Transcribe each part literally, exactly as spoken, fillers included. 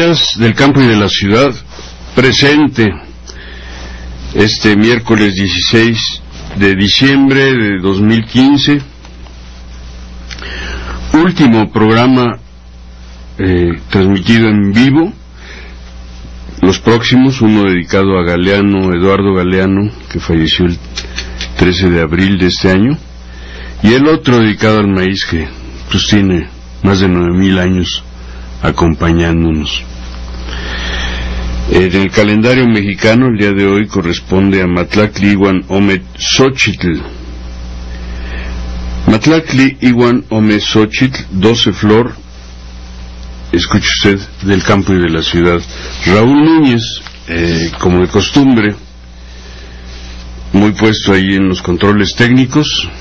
Noticias del campo y de la ciudad, presente este miércoles dieciséis de diciembre de dos mil quince, último programa eh, transmitido en vivo. Los próximos, uno dedicado a Galeano, Eduardo Galeano, que falleció el trece de abril de este año, y el otro dedicado al maíz, que pues tiene más de nueve mil años acompañándonos. En el calendario mexicano, el día de hoy corresponde a Matlactli Iwan Ome Xochitl. Matlactli Iwan Ome Xochitl, doce flor, escuche usted, del campo y de la ciudad. Raúl Núñez, eh, como de costumbre, muy puesto ahí en los controles técnicos.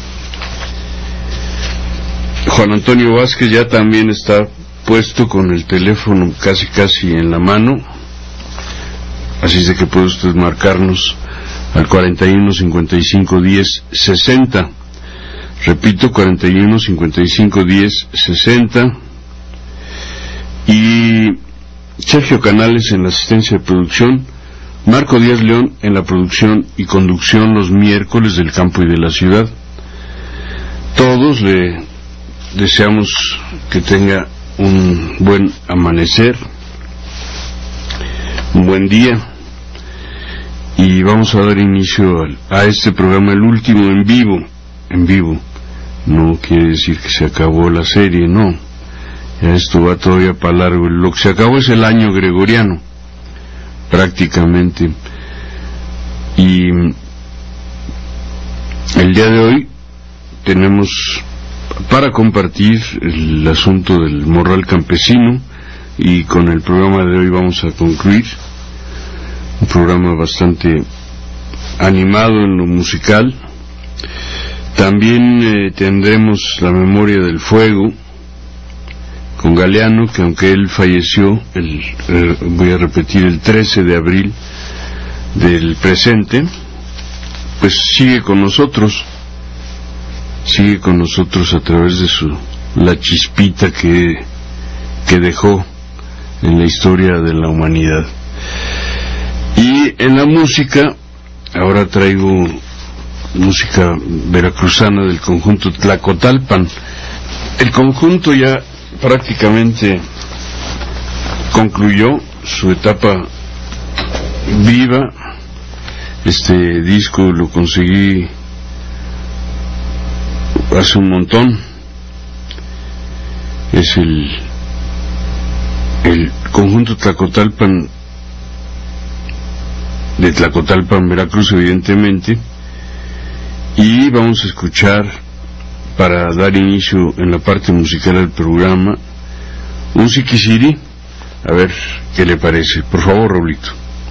Juan Antonio Vázquez ya también está puesto con el teléfono casi casi en la mano, así es de que puede usted marcarnos al cuarenta y uno cincuenta y cinco diez sesenta. Repito, cuarenta y uno cincuenta y cinco diez sesenta. Y Sergio Canales en la asistencia de producción, Marco Díaz León en la producción y conducción los miércoles del campo y de la ciudad. Todos le deseamos que tenga un buen amanecer, un buen día, y vamos a dar inicio a, a este programa, el último en vivo. En vivo no quiere decir que se acabó la serie, no, ya esto va todavía para largo. Lo que se acabó es el año gregoriano, prácticamente, y el día de hoy tenemos para compartir el asunto del morral campesino, y con el programa de hoy vamos a concluir un programa bastante animado en lo musical. También eh, tendremos la memoria del fuego con Galeano, que aunque él falleció el, eh, voy a repetir, el trece de abril del presente, pues sigue con nosotros sigue con nosotros a través de su la chispita que que dejó en la historia de la humanidad. Y en la música, ahora traigo música veracruzana del conjunto Tlacotalpan. El conjunto ya prácticamente concluyó su etapa viva. Este disco lo conseguí hace un montón. Es el el conjunto Tlacotalpan, de Tlacotalpan, Veracruz, evidentemente. Y vamos a escuchar, para dar inicio en la parte musical al programa, un Siquisiri. A ver qué le parece. Por favor, Raulito.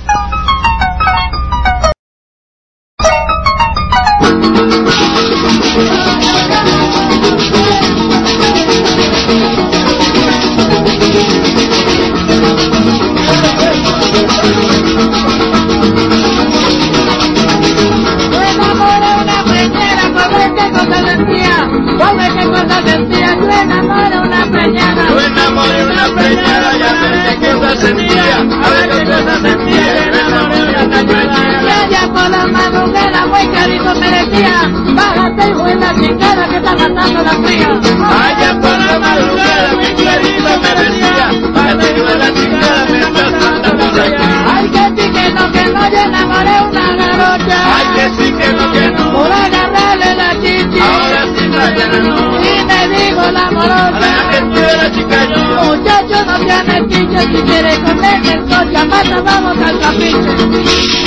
Bájate, hijo de la chingada, que está matando la fría. Allá por la madrugada, mi clarito me decía, bájate, hijo de la chingada, me estás matando la fría. Ay, que sí, que no, que no, yo enamoré una garocha. Ay, que sí, que no, que no, por agarrarle la chichi. Ahora sí, mañana no. Y me dijo la morocha, ahora que tú eres chica yo. Muchacho, no tienes chiche, si quieres comer el coche, mata, vamos al capiche.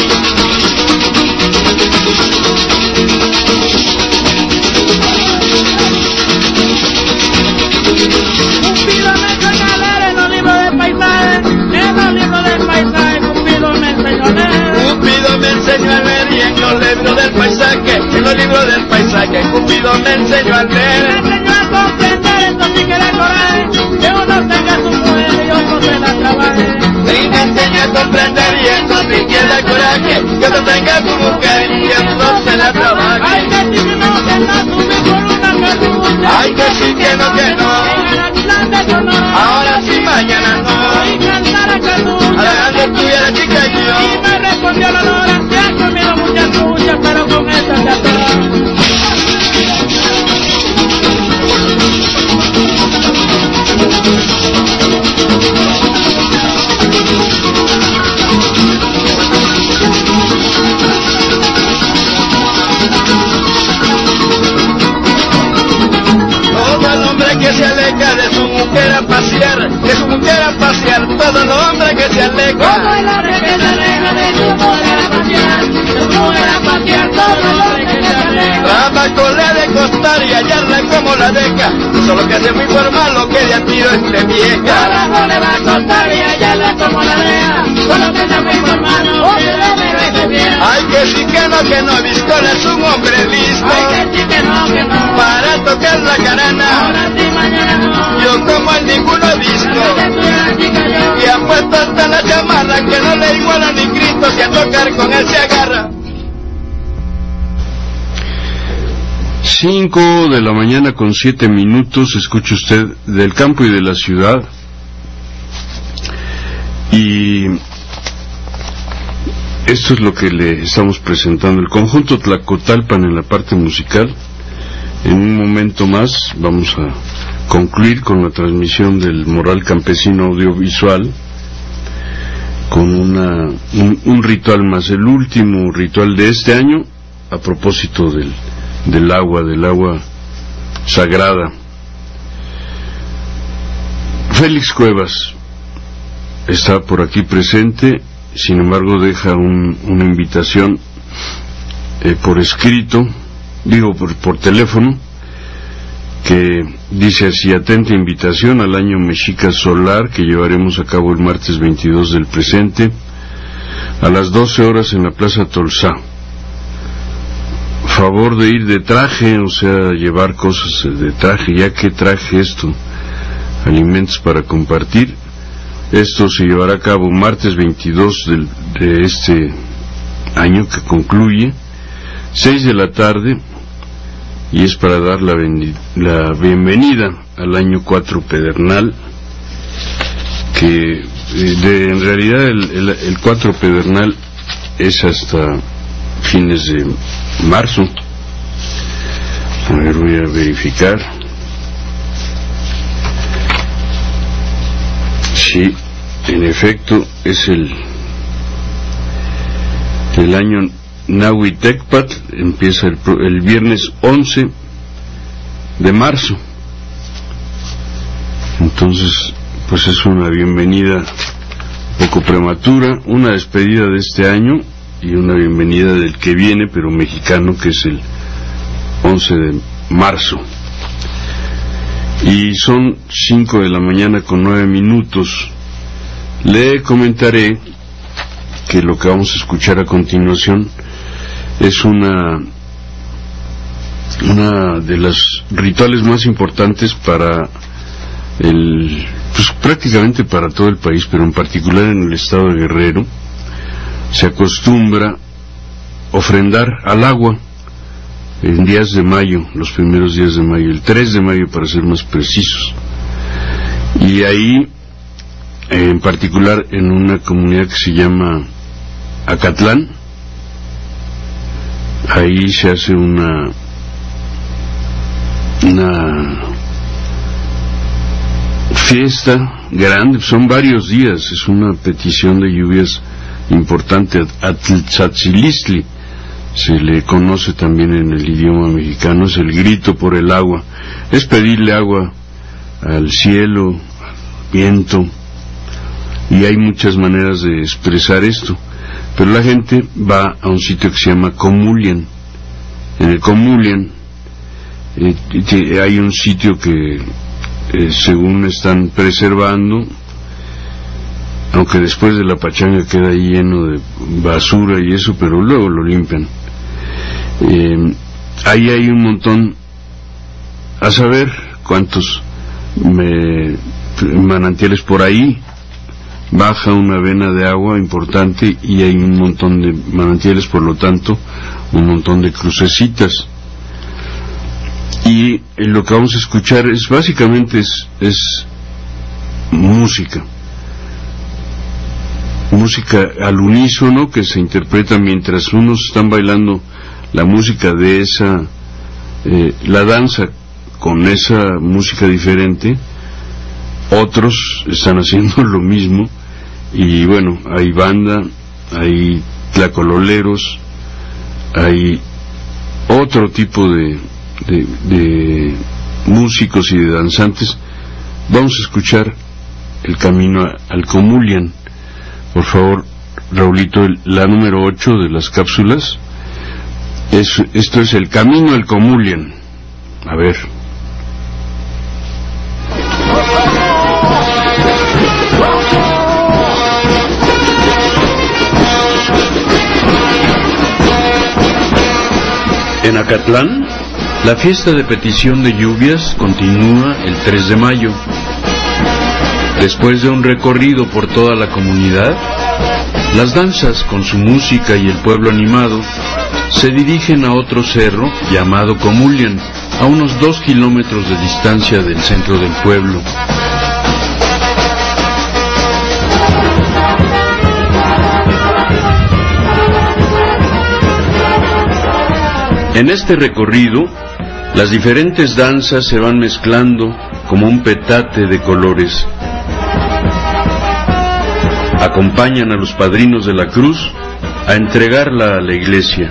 Cupido me enseñó a leer en los libros de paisaje, en los libros del paisaje, Cupido me enseñó a leer. Cupido me enseñó a leer y en los libros del paisaje, en los libros del paisaje, Cupido me enseñó a leer. Me enseñó a comprender, esto sí que da coraje, que uno tenga su mujer y otro se la trabaje. Sí, me enseñó a comprender y esto sí que da coraje, que uno tenga su mujer y otro se la trabaje. Ay, que sí que no, que no, subí por una carrucha. Ay, que sí que no, que no. Ahora sí, mañana no. halagando estuviera chica yo. Y me respondió la lora, que ha comido muchas truchas, pero con esta se atora. Todo el hombre que se aleja de su mujer a pasear, de su mujer a pasear, todo el hombre que se aleja. Todo el hombre que se aleja de su mujer a pasear, de su mujer a pasear, todo el hombre que se aleja. Trabajo le ha de costar y hallarla como la deja, solo que sea muy formal lo que de a tiro esté vieja. Trabajo le va a costar y hallarla como la deja, solo que sea muy formal lo que de a tiro esté vieja. Ay, que sí que no, que no, Viscona es un hombre listo. Ay, que sí que no, que no, para tocar la carana. Ahora sí, mañana no. Yo como el ninguno he visto, y apuesto hasta la chamarra, que no le iguala ni Cristo, si a tocar con él se agarra. Cinco de la mañana con siete minutos, escucha usted del campo y de la ciudad. Y esto es lo que le estamos presentando, el conjunto Tlacotalpan en la parte musical. En un momento más vamos a concluir con la transmisión del Morral Campesino audiovisual, con una, un, un ritual más, el último ritual de este año, a propósito del, del agua, del agua sagrada. Félix Cuevas está por aquí presente, sin embargo deja un, una invitación eh, por escrito, digo por, por teléfono, que dice así: atenta invitación al año Mexica Solar que llevaremos a cabo el martes veintidós del presente a las doce horas en la Plaza Tolsá. Favor de ir de traje, o sea, llevar cosas de traje, ya que traje esto, alimentos para compartir. Esto se llevará a cabo martes veintidós del, de este año que concluye, seis de la tarde, y es para dar la, la bienvenida al año cuatro pedernal, que de, en realidad el, el, el cuatro pedernal es hasta fines de marzo. A ver, voy a verificar. Sí, en efecto es el el año Nahuitecpat, empieza el, el viernes once de marzo. Entonces, pues es una bienvenida un poco prematura, una despedida de este año y una bienvenida del que viene, pero mexicano, que es el once de marzo. Y son cinco de la mañana con nueve minutos. Le comentaré que lo que vamos a escuchar a continuación es una una de los rituales más importantes para el, pues prácticamente para todo el país, pero en particular en el estado de Guerrero. Se acostumbra ofrendar al agua en días de mayo, los primeros días de mayo, el tres de mayo para ser más precisos. Y ahí, en particular en una comunidad que se llama Acatlán, ahí se hace una una fiesta grande, son varios días, es una petición de lluvias importante, Atlzatzilistli se le conoce también en el idioma mexicano, es el grito por el agua, es pedirle agua al cielo, al viento, y hay muchas maneras de expresar esto, pero la gente va a un sitio que se llama Comulian. En el Comulian eh, hay un sitio que eh, según están preservando, aunque después de la pachanga queda ahí lleno de basura y eso, pero luego lo limpian. Eh, ahí hay un montón, a saber cuántos me, manantiales por ahí, baja una vena de agua importante y hay un montón de manantiales, por lo tanto un montón de crucecitas. Y lo que vamos a escuchar es básicamente es, es música. música al unísono que se interpreta mientras unos están bailando la música de esa, eh, la danza con esa música diferente, otros están haciendo lo mismo, y bueno, hay banda, hay tlacololeros, hay otro tipo de, de, de músicos y de danzantes. Vamos a escuchar El Camino a, al Comulyan. Por favor, Raulito, la número ocho de las cápsulas. Es, esto es El Camino al Comulyan. A ver. En Acatlán, la fiesta de petición de lluvias continúa el tres de mayo. Después de un recorrido por toda la comunidad, las danzas con su música y el pueblo animado se dirigen a otro cerro llamado Comulyan, a unos dos kilómetros de distancia del centro del pueblo. En este recorrido, las diferentes danzas se van mezclando como un petate de colores. Acompañan a los padrinos de la cruz a entregarla a la iglesia.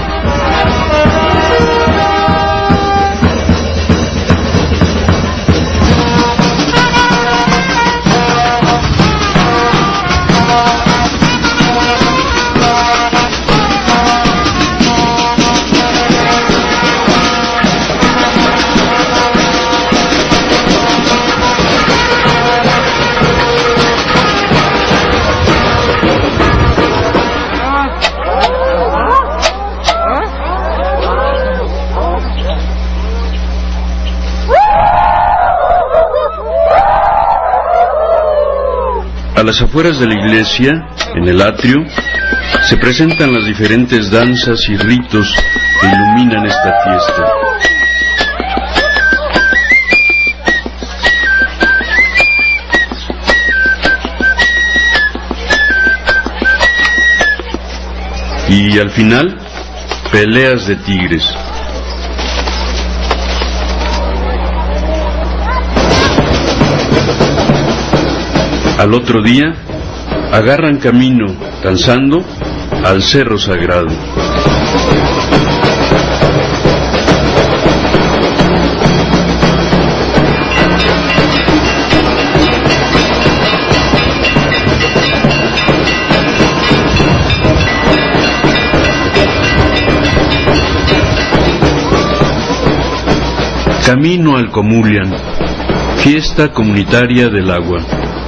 A las afueras de la iglesia, en el atrio, se presentan las diferentes danzas y ritos que iluminan esta fiesta. Y al final, peleas de tigres. Al otro día, agarran camino, danzando, al Cerro Sagrado. Camino al Comulyan, fiesta comunitaria del agua.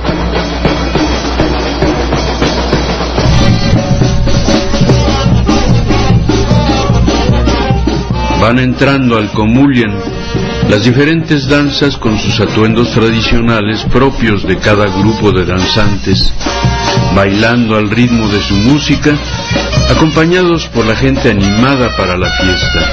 Van entrando al Comulyan las diferentes danzas con sus atuendos tradicionales propios de cada grupo de danzantes, bailando al ritmo de su música, acompañados por la gente animada para la fiesta.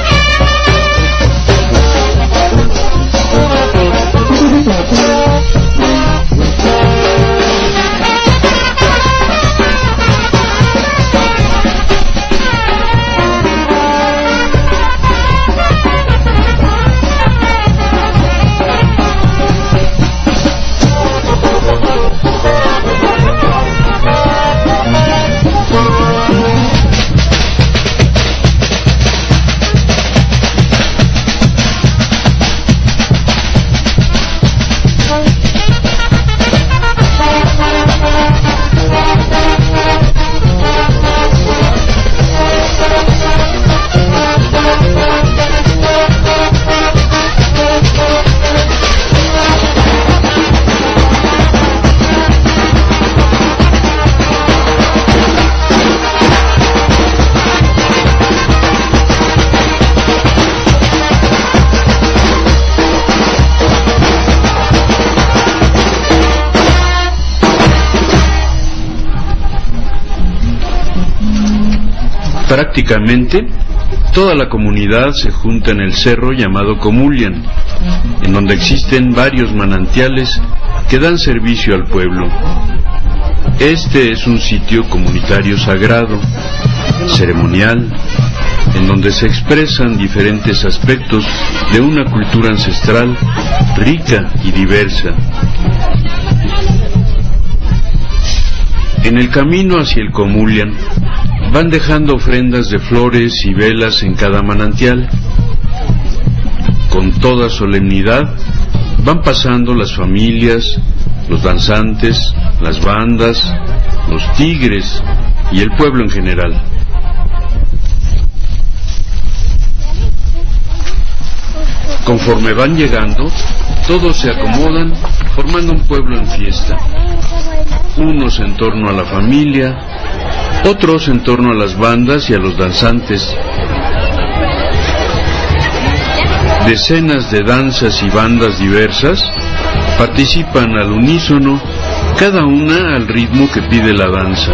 Prácticamente toda la comunidad se junta en el cerro llamado Comulyan, en donde existen varios manantiales que dan servicio al pueblo. Este es un sitio comunitario sagrado, ceremonial, en donde se expresan diferentes aspectos de una cultura ancestral rica y diversa. En el camino hacia el Comulyan van dejando ofrendas de flores y velas en cada manantial. Con toda solemnidad van pasando las familias, los danzantes, las bandas, los tigres y el pueblo en general. Conforme van llegando, todos se acomodan formando un pueblo en fiesta. Unos en torno a la familia, otros en torno a las bandas y a los danzantes. Decenas de danzas y bandas diversas participan al unísono, cada una al ritmo que pide la danza.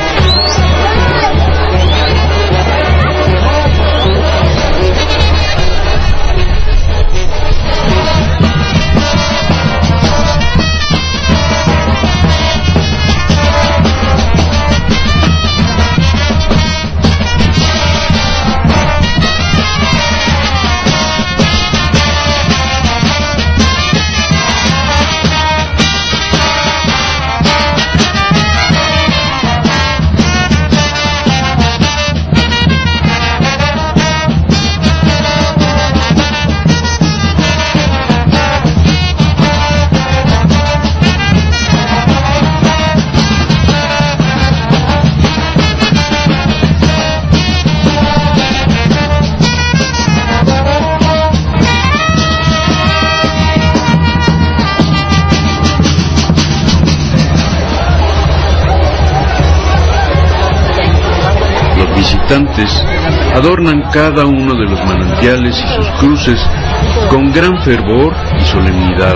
Adornan cada uno de los manantiales y sus cruces con gran fervor y solemnidad.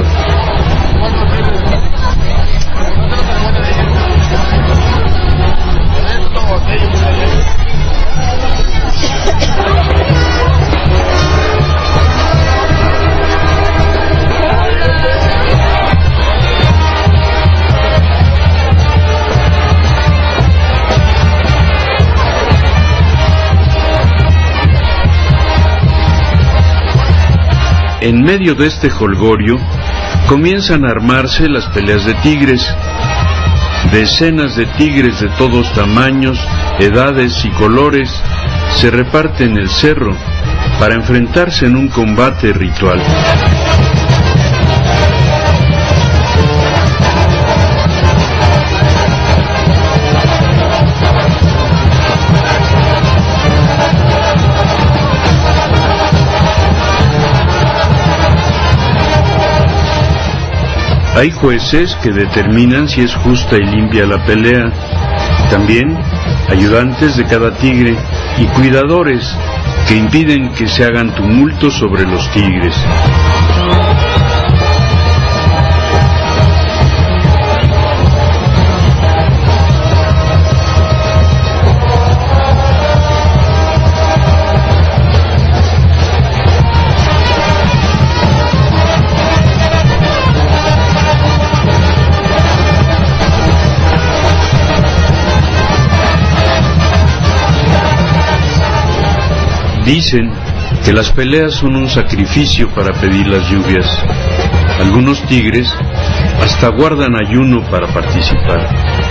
En medio de este jolgorio comienzan a armarse las peleas de tigres. Decenas de tigres de todos tamaños, edades y colores se reparten el cerro para enfrentarse en un combate ritual. Hay jueces que determinan si es justa y limpia la pelea. También ayudantes de cada tigre y cuidadores que impiden que se hagan tumultos sobre los tigres. Dicen que las peleas son un sacrificio para pedir las lluvias. Algunos tigres hasta guardan ayuno para participar.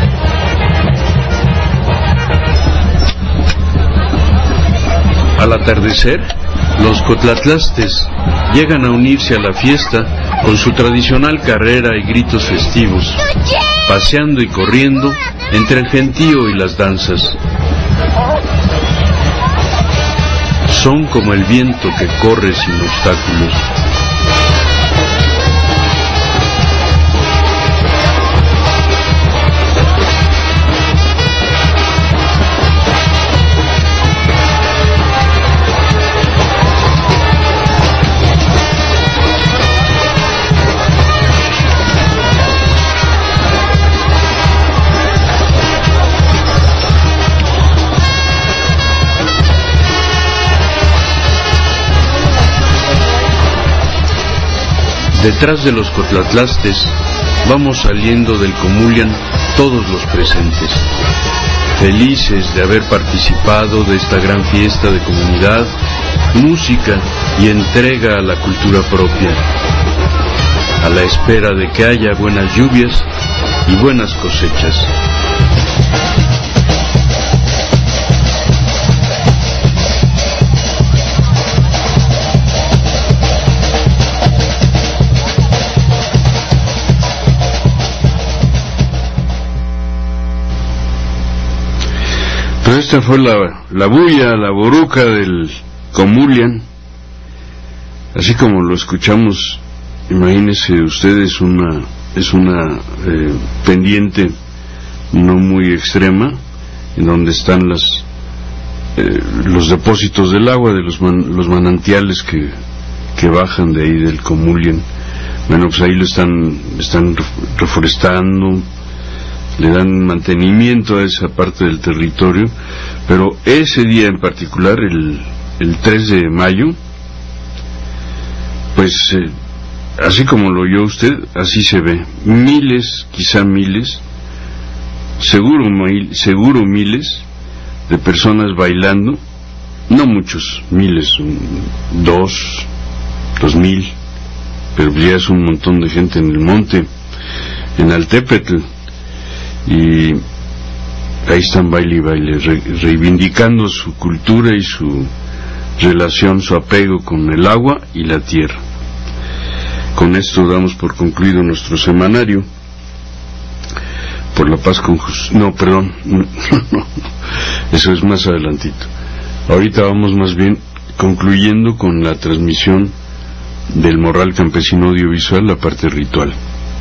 Al atardecer, los cotlatlastes llegan a unirse a la fiesta con su tradicional carrera y gritos festivos, paseando y corriendo entre el gentío y las danzas. Son como el viento que corre sin obstáculos. Detrás de los cotlatlastes vamos saliendo del Comulyan todos los presentes, felices de haber participado de esta gran fiesta de comunidad, música y entrega a la cultura propia, a la espera de que haya buenas lluvias y buenas cosechas. Pero esta fue la, la bulla, la boruca del Comulian, así como lo escuchamos. Imagínense ustedes, una es una eh, pendiente no muy extrema, en donde están las eh, los depósitos del agua de los man, los manantiales que que bajan de ahí del Comulian. Bueno, pues ahí lo están están reforestando, le dan mantenimiento a esa parte del territorio, pero ese día en particular, el, el tres de mayo, pues eh, así como lo oyó usted, así se ve, miles, quizá miles, seguro, mil, seguro miles de personas bailando, no muchos, miles, dos, dos mil, pero ya es un montón de gente en el monte, en Altépetl. Y ahí están baile y baile, re, reivindicando su cultura y su relación, su apego con el agua y la tierra. Con esto damos por concluido nuestro semanario. Por la paz con justicia. No, perdón, no, no, eso es más adelantito. Ahorita vamos más bien concluyendo con la transmisión del Morral Campesino Audiovisual, la parte ritual.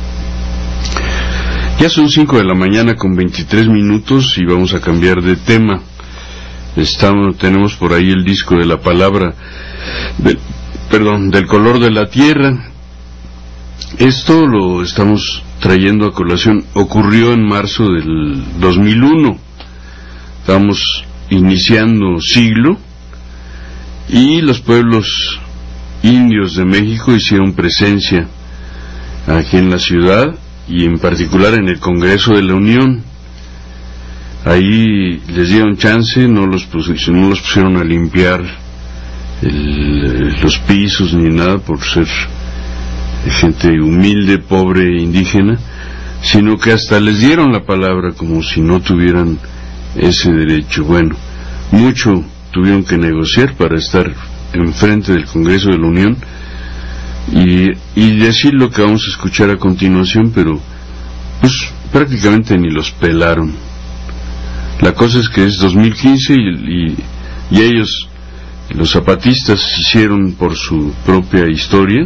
Ya son cinco de la mañana con veintitrés minutos y vamos a cambiar de tema. Estamos, tenemos por ahí el disco de la palabra, del, perdón, del color de la tierra. Esto lo estamos trayendo a colación. Ocurrió en marzo del dos mil uno. Estamos iniciando siglo y los pueblos indios de México hicieron presencia aquí en la ciudad, y en particular en el Congreso de la Unión. Ahí les dieron chance, no los pusieron, no los pusieron a limpiar el, los pisos ni nada por ser gente humilde, pobre, indígena, sino que hasta les dieron la palabra como si no tuvieran ese derecho. Bueno, mucho tuvieron que negociar para estar enfrente del Congreso de la Unión Y, y decir lo que vamos a escuchar a continuación, pero pues prácticamente ni los pelaron. La cosa es que es dos mil quince y, y, y ellos, los zapatistas, hicieron por su propia historia,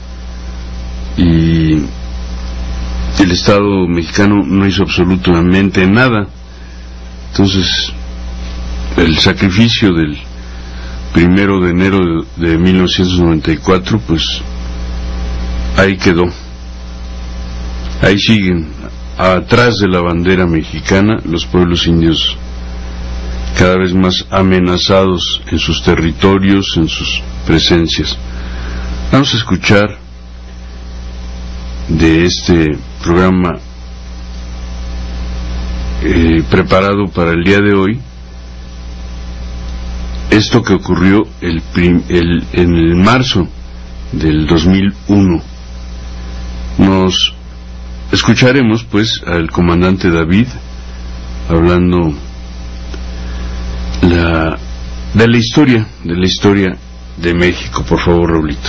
y el Estado mexicano no hizo absolutamente nada. Entonces el sacrificio del primero de enero de, de mil novecientos noventa y cuatro, pues ahí quedó. Ahí siguen, atrás de la bandera mexicana, los pueblos indios cada vez más amenazados en sus territorios, en sus presencias. Vamos a escuchar de este programa eh, preparado para el día de hoy, esto que ocurrió el, prim, el, en el marzo del dos mil uno. Nos escucharemos pues al comandante David hablando la, de la historia, de la historia de México. Por favor, Raulito.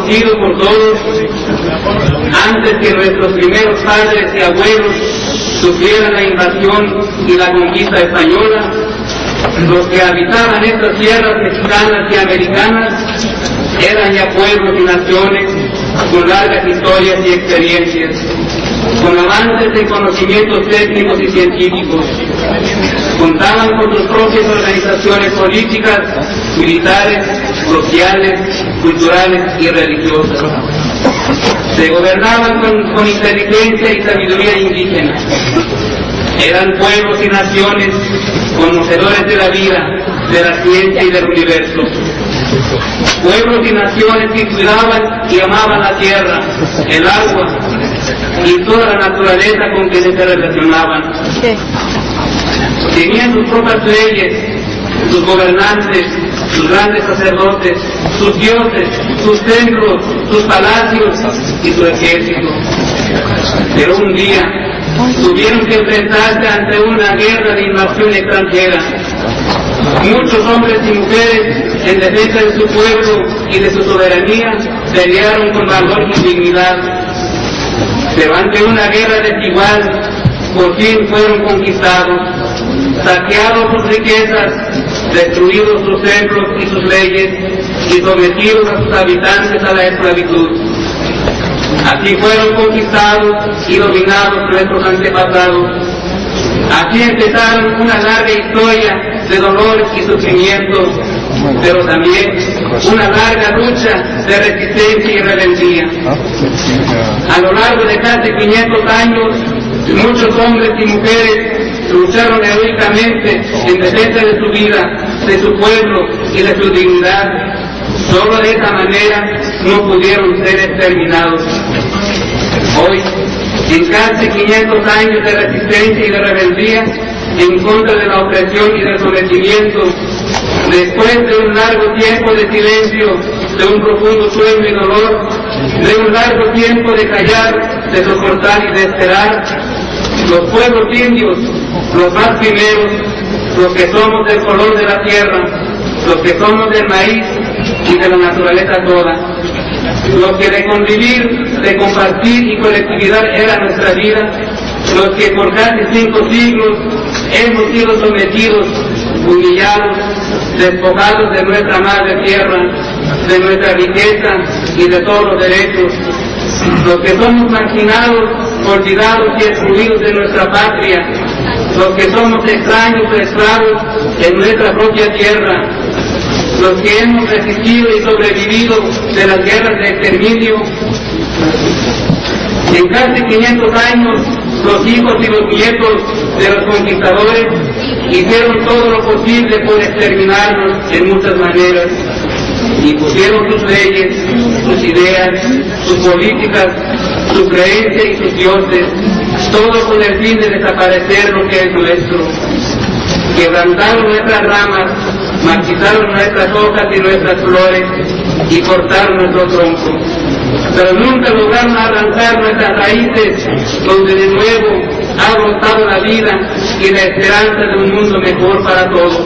conocido por todos, antes que nuestros primeros padres y abuelos sufrieran la invasión y la conquista española, los que habitaban estas tierras mexicanas y americanas eran ya pueblos y naciones con largas historias y experiencias, con avances en conocimientos técnicos y científicos. Contaban con sus propias organizaciones políticas, militares, sociales, culturales y religiosas. Se gobernaban con, con inteligencia y sabiduría indígena. Eran pueblos y naciones conocedores de la vida, de la ciencia y del universo. Pueblos y naciones que cuidaban y amaban la tierra, el agua y toda la naturaleza con que se relacionaban. Tenían sus propias leyes, sus gobernantes, sus grandes sacerdotes, sus dioses, sus templos, sus palacios y su ejército. Pero un día tuvieron que enfrentarse ante una guerra de invasión extranjera. Muchos hombres y mujeres en defensa de su pueblo y de su soberanía pelearon con valor y dignidad. Pero ante una guerra desigual, por fin fueron conquistados, saqueados sus riquezas, destruidos sus templos y sus leyes y sometidos a sus habitantes a la esclavitud. Así fueron conquistados y dominados nuestros antepasados. Así empezaron una larga historia de dolor y sufrimiento, pero también una larga lucha de resistencia y rebeldía. A lo largo de casi quinientos años, muchos hombres y mujeres lucharon heroicamente en defensa de su vida, de su pueblo y de su dignidad. Solo de esa manera no pudieron ser exterminados. Hoy, en casi quinientos años de resistencia y de rebeldía en contra de la opresión y del sometimiento, después de un largo tiempo de silencio, de un profundo sueño y dolor, de un largo tiempo de callar, de soportar y de esperar, los pueblos indios, los más primeros, los que somos del color de la tierra, los que somos del maíz y de la naturaleza toda, los que de convivir, de compartir y colectividad era nuestra vida, los que por casi cinco siglos hemos sido sometidos, humillados, despojados de nuestra madre tierra, de nuestra riqueza y de todos los derechos, los que somos marginados, olvidados y excluidos de nuestra patria, los que somos extraños o esclavos en nuestra propia tierra, los que hemos resistido y sobrevivido de las guerras de exterminio. En casi quinientos años, los hijos y los nietos de los conquistadores hicieron todo lo posible por exterminarnos en muchas maneras, y pusieron sus leyes, sus ideas, sus políticas, su creencia y sus dioses, todo con el fin de desaparecer lo que es nuestro. Quebrantaron nuestras ramas, marchitaron nuestras hojas y nuestras flores y cortaron nuestro tronco, pero nunca lograron arrancar nuestras raíces, donde de nuevo ha brotado la vida y la esperanza de un mundo mejor para todos.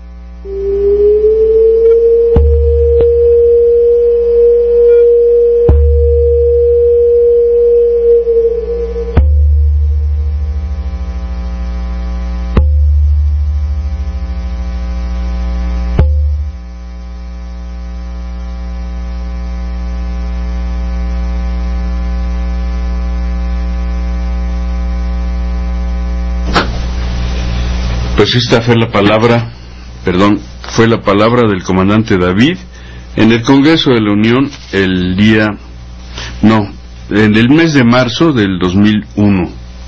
Pues esta fue la palabra, perdón, fue la palabra del comandante David en el Congreso de la Unión el día, no, en el mes de marzo del dos mil uno.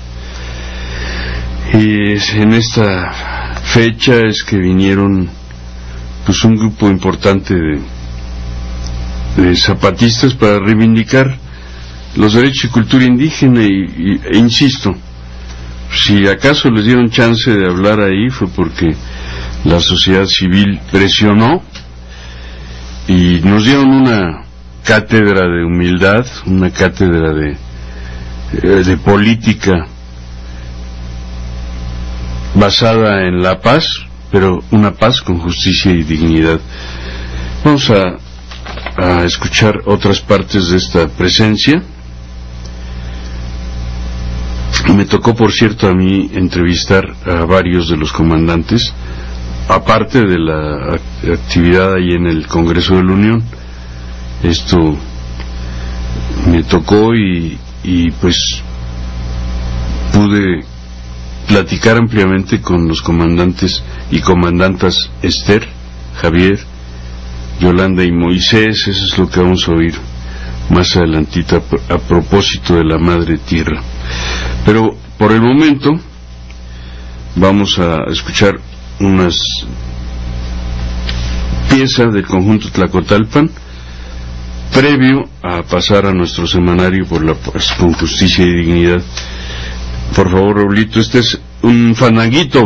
Y en esta fecha es que vinieron pues un grupo importante de, de zapatistas para reivindicar los derechos y cultura indígena y, y, e insisto, si acaso les dieron chance de hablar ahí fue porque la sociedad civil presionó y nos dieron una cátedra de humildad, una cátedra de, de política basada en la paz, pero una paz con justicia y dignidad. Vamos a a escuchar otras partes de esta presencia. Me tocó, por cierto, a mí entrevistar a varios de los comandantes, aparte de la actividad ahí en el Congreso de la Unión. Esto me tocó y, y pues pude platicar ampliamente con los comandantes y comandantas Esther, Javier, Yolanda y Moisés. Eso es lo que vamos a oír más adelantito a, a propósito de la Madre Tierra. Pero por el momento vamos a escuchar unas piezas del conjunto Tlacotalpan previo a pasar a nuestro semanario por la paz, con justicia y dignidad. Por favor, Raulito, este es un fandanguito.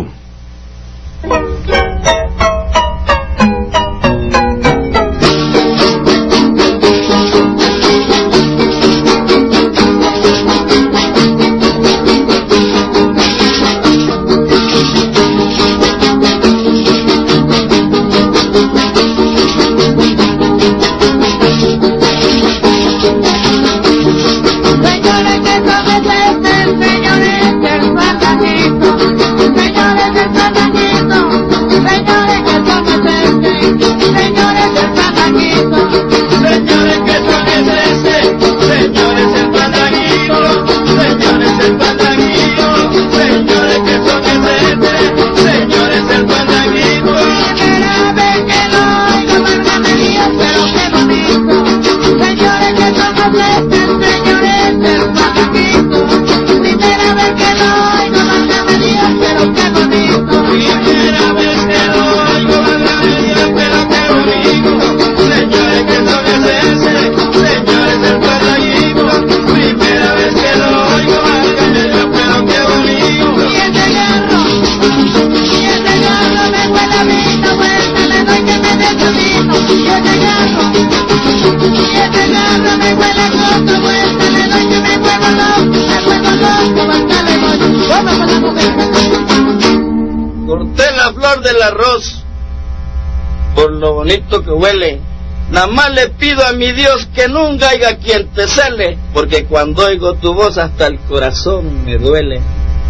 Del arroz por lo bonito que huele, nada más le pido a mi Dios que nunca haya quien te cele, porque cuando oigo tu voz hasta el corazón me duele.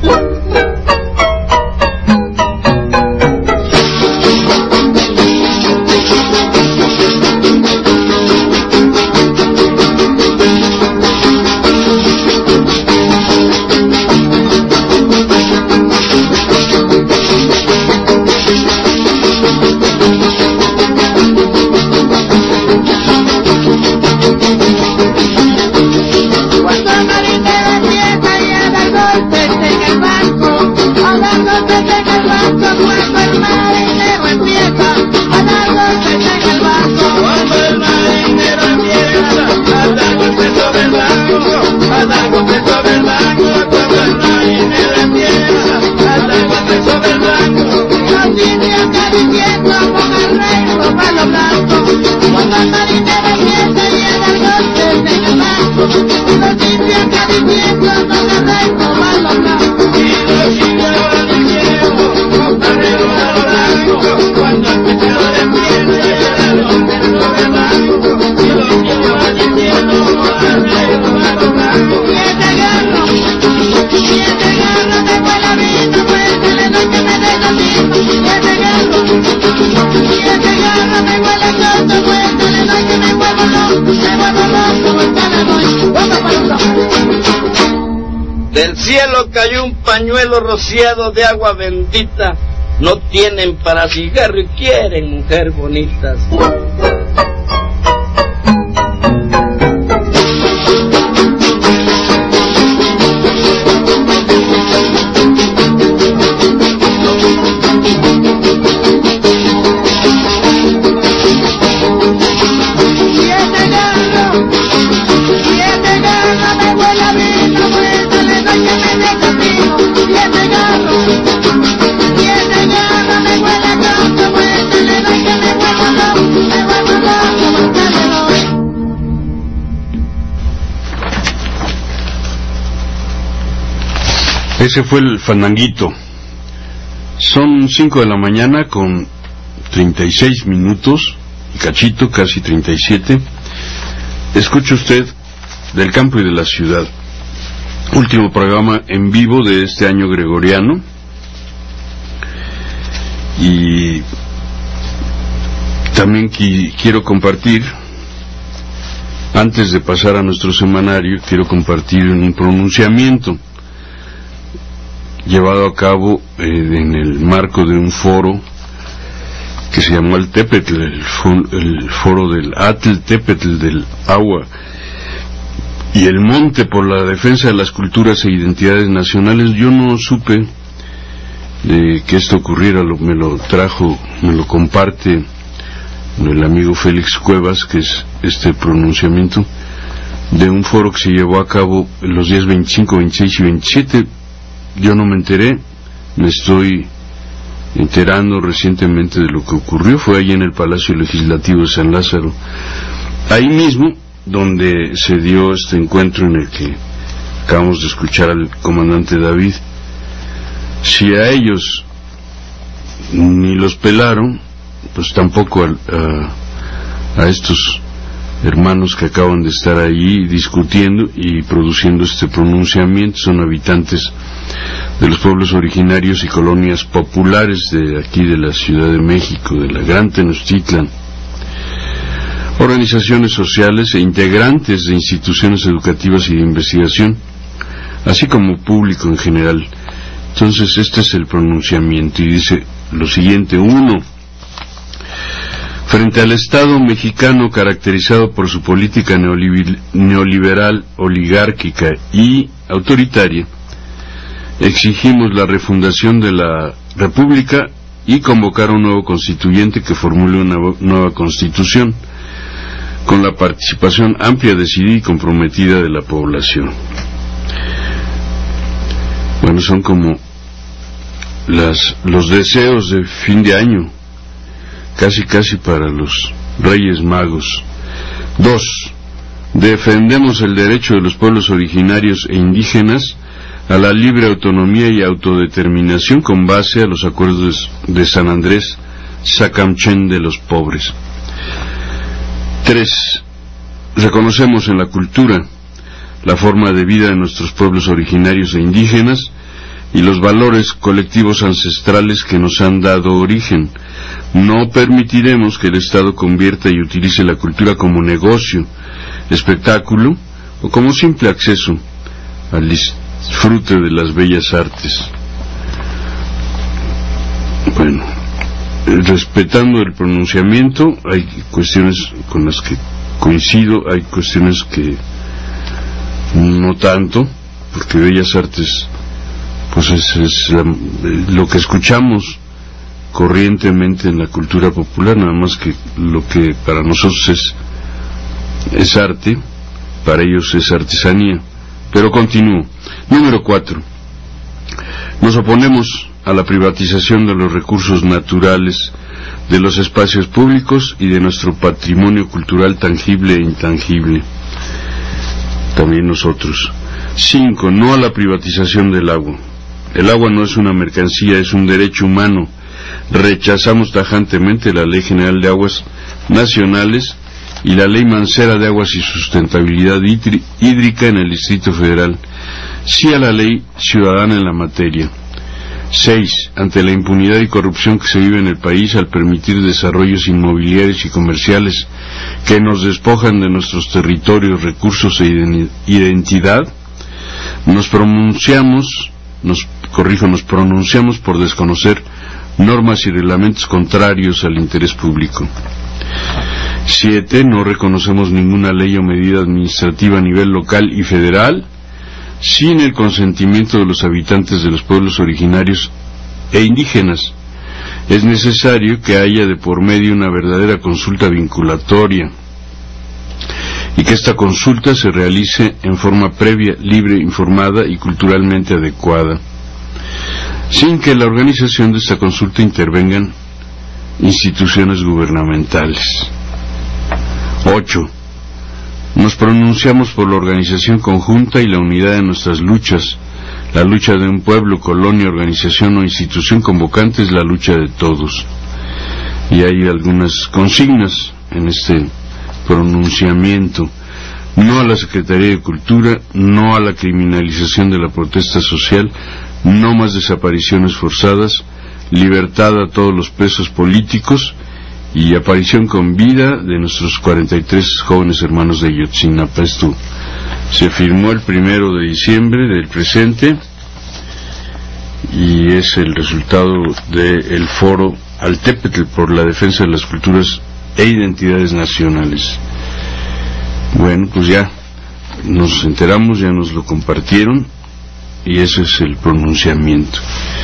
Del cielo cayó un pañuelo rociado de agua bendita, no tienen para cigarro y quieren mujer bonitas. Ese fue el fandanguito. Son cinco de la mañana con treinta y seis minutos, cachito, casi treinta y siete. Escucha usted del campo y de la ciudad. Último programa en vivo de este año gregoriano. Y también qui- quiero compartir, antes de pasar a nuestro semanario, quiero compartir un pronunciamiento llevado a cabo eh, en el marco de un foro que se llamó el Tepetl, el, fo- el foro del Atl Tepetl del agua y el monte por la defensa de las culturas e identidades nacionales. Yo no supe de que esto ocurriera, lo, me lo trajo, me lo comparte el amigo Félix Cuevas, que es este pronunciamiento de un foro que se llevó a cabo los días veinticinco, veintiséis y veintisiete. Yo no me enteré, me estoy enterando recientemente de lo que ocurrió. Fue ahí en el Palacio Legislativo de San Lázaro, ahí mismo donde se dio este encuentro en el que acabamos de escuchar al comandante David. Si a ellos ni los pelaron, pues tampoco a, a, a estos hermanos que acaban de estar allí discutiendo y produciendo este pronunciamiento. Son habitantes de los pueblos originarios y colonias populares de aquí de la Ciudad de México, de la Gran Tenochtitlan, organizaciones sociales e integrantes de instituciones educativas y de investigación, así como público en general. Entonces este es el pronunciamiento y dice lo siguiente: uno. Frente al Estado mexicano caracterizado por su política neoliberal, oligárquica y autoritaria, exigimos la refundación de la República y convocar a un nuevo constituyente que formule una nueva constitución con la participación amplia, decidida y comprometida de la población. Bueno, son como las, los deseos de fin de año, casi casi para los Reyes Magos. Dos. Defendemos el derecho de los pueblos originarios e indígenas a la libre autonomía y autodeterminación con base a los acuerdos de San Andrés Sacamchen de los pobres. Tres. Reconocemos en la cultura la forma de vida de nuestros pueblos originarios e indígenas y los valores colectivos ancestrales que nos han dado origen. No permitiremos que el Estado convierta y utilice la cultura como negocio, espectáculo o como simple acceso al disfrute de las bellas artes. Bueno, respetando el pronunciamiento, hay cuestiones con las que coincido, hay cuestiones que no tanto, porque bellas artes pues es, es la, lo que escuchamos corrientemente en la cultura popular, nada más que lo que para nosotros es es arte, para ellos es artesanía. Pero continúo. Número cuatro. Nos oponemos a la privatización de los recursos naturales, de los espacios públicos y de nuestro patrimonio cultural tangible e intangible. También nosotros. Cinco. No a la privatización del agua. El agua no es una mercancía, es un derecho humano. Rechazamos tajantemente la Ley General de Aguas Nacionales y la Ley Mancera de Aguas y Sustentabilidad Hídrica en el Distrito Federal. Sí a la Ley Ciudadana en la materia. Seis. Ante la impunidad y corrupción que se vive en el país al permitir desarrollos inmobiliarios y comerciales que nos despojan de nuestros territorios, recursos e identidad, nos pronunciamos, nos corrijo, nos pronunciamos por desconocer normas y reglamentos contrarios al interés público. Siete. No reconocemos ninguna ley o medida administrativa a nivel local y federal sin el consentimiento de los habitantes de los pueblos originarios e indígenas. Es necesario que haya de por medio una verdadera consulta vinculatoria y que esta consulta se realice en forma previa, libre, informada y culturalmente adecuada, sin que en la organización de esta consulta intervengan instituciones gubernamentales. Ocho. Nos pronunciamos por la organización conjunta y la unidad de nuestras luchas. La lucha de un pueblo, colonia, organización o institución convocante es la lucha de todos. Y hay algunas consignas en este pronunciamiento: no a la Secretaría de Cultura, no a la criminalización de la protesta social, no más desapariciones forzadas, libertad a todos los presos políticos y aparición con vida de nuestros cuarenta y tres jóvenes hermanos de Ayotzinapa. Esto se firmó el primero de diciembre del presente y es el resultado del foro Altépetl por la defensa de las culturas e identidades nacionales. Bueno, pues ya nos enteramos, ya nos lo compartieron y ese es el pronunciamiento.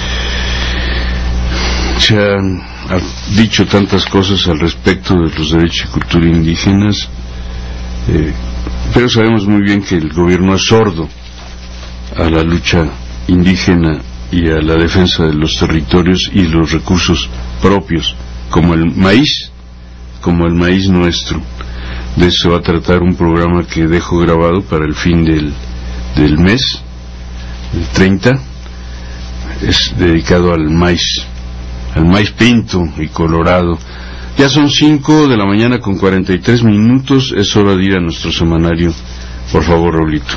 Se han dicho tantas cosas al respecto de los derechos y cultura indígenas, eh, pero sabemos muy bien que el gobierno es sordo a la lucha indígena y a la defensa de los territorios y los recursos propios, como el maíz, como el maíz nuestro. De eso va a tratar un programa que dejo grabado para el fin del, del mes, el treinta, es dedicado al maíz, al maíz pinto y colorado. Ya son cinco de la mañana con cuarenta y tres minutos, es hora de ir a nuestro semanario. Por favor, Raulito.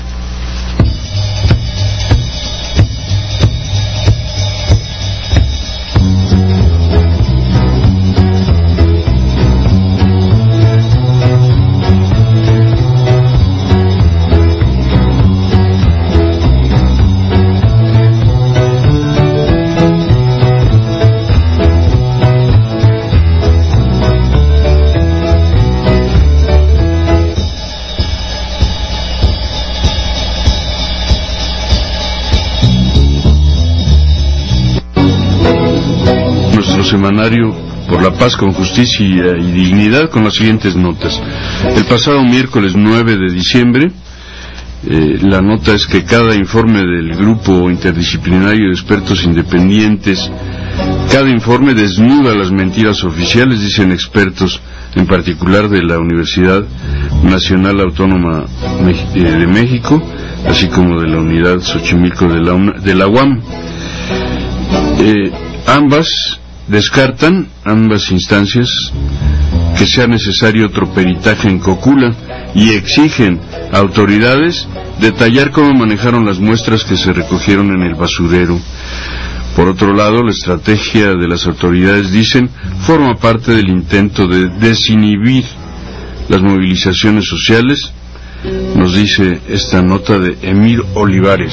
Semanario por la paz con justicia y dignidad, con las siguientes notas. El pasado miércoles nueve de diciembre, eh, la nota es que cada informe del grupo interdisciplinario de expertos independientes, cada informe desnuda las mentiras oficiales, dicen expertos, en particular de la Universidad Nacional Autónoma de México, así como de la Unidad Xochimilco de la, de la U A M. Eh, ambas descartan, ambas instancias, que sea necesario otro peritaje en Cocula y exigen a autoridades detallar cómo manejaron las muestras que se recogieron en el basurero. Por otro lado, la estrategia de las autoridades, dicen, forma parte del intento de desinhibir las movilizaciones sociales, nos dice esta nota de Emir Olivares.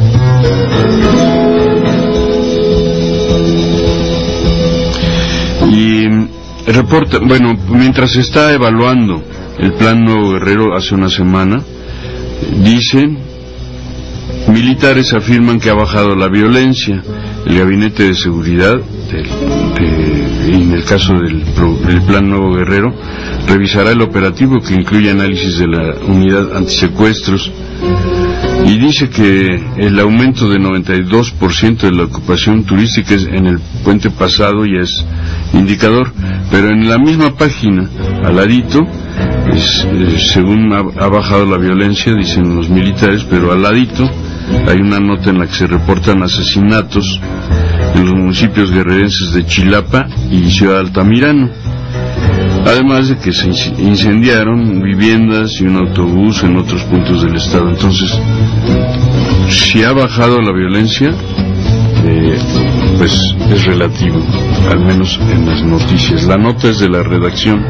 Y reporta, bueno, mientras se está evaluando el Plan Nuevo Guerrero hace una semana, dicen, militares afirman que ha bajado la violencia. El Gabinete de Seguridad, del, de, en el caso del, del Plan Nuevo Guerrero, revisará el operativo que incluye análisis de la unidad antisecuestros y dice que el aumento de noventa y dos por ciento de la ocupación turística en el puente pasado ya es indicador, pero en la misma página, al ladito, es, eh, según ha, ha bajado la violencia, dicen los militares, pero al ladito hay una nota en la que se reportan asesinatos en los municipios guerrerenses de Chilapa y Ciudad Altamirano, además de que se incendiaron viviendas y un autobús en otros puntos del estado. Entonces, si ha bajado la violencia, eh, pues es relativo, al menos en las noticias. La nota es de la redacción.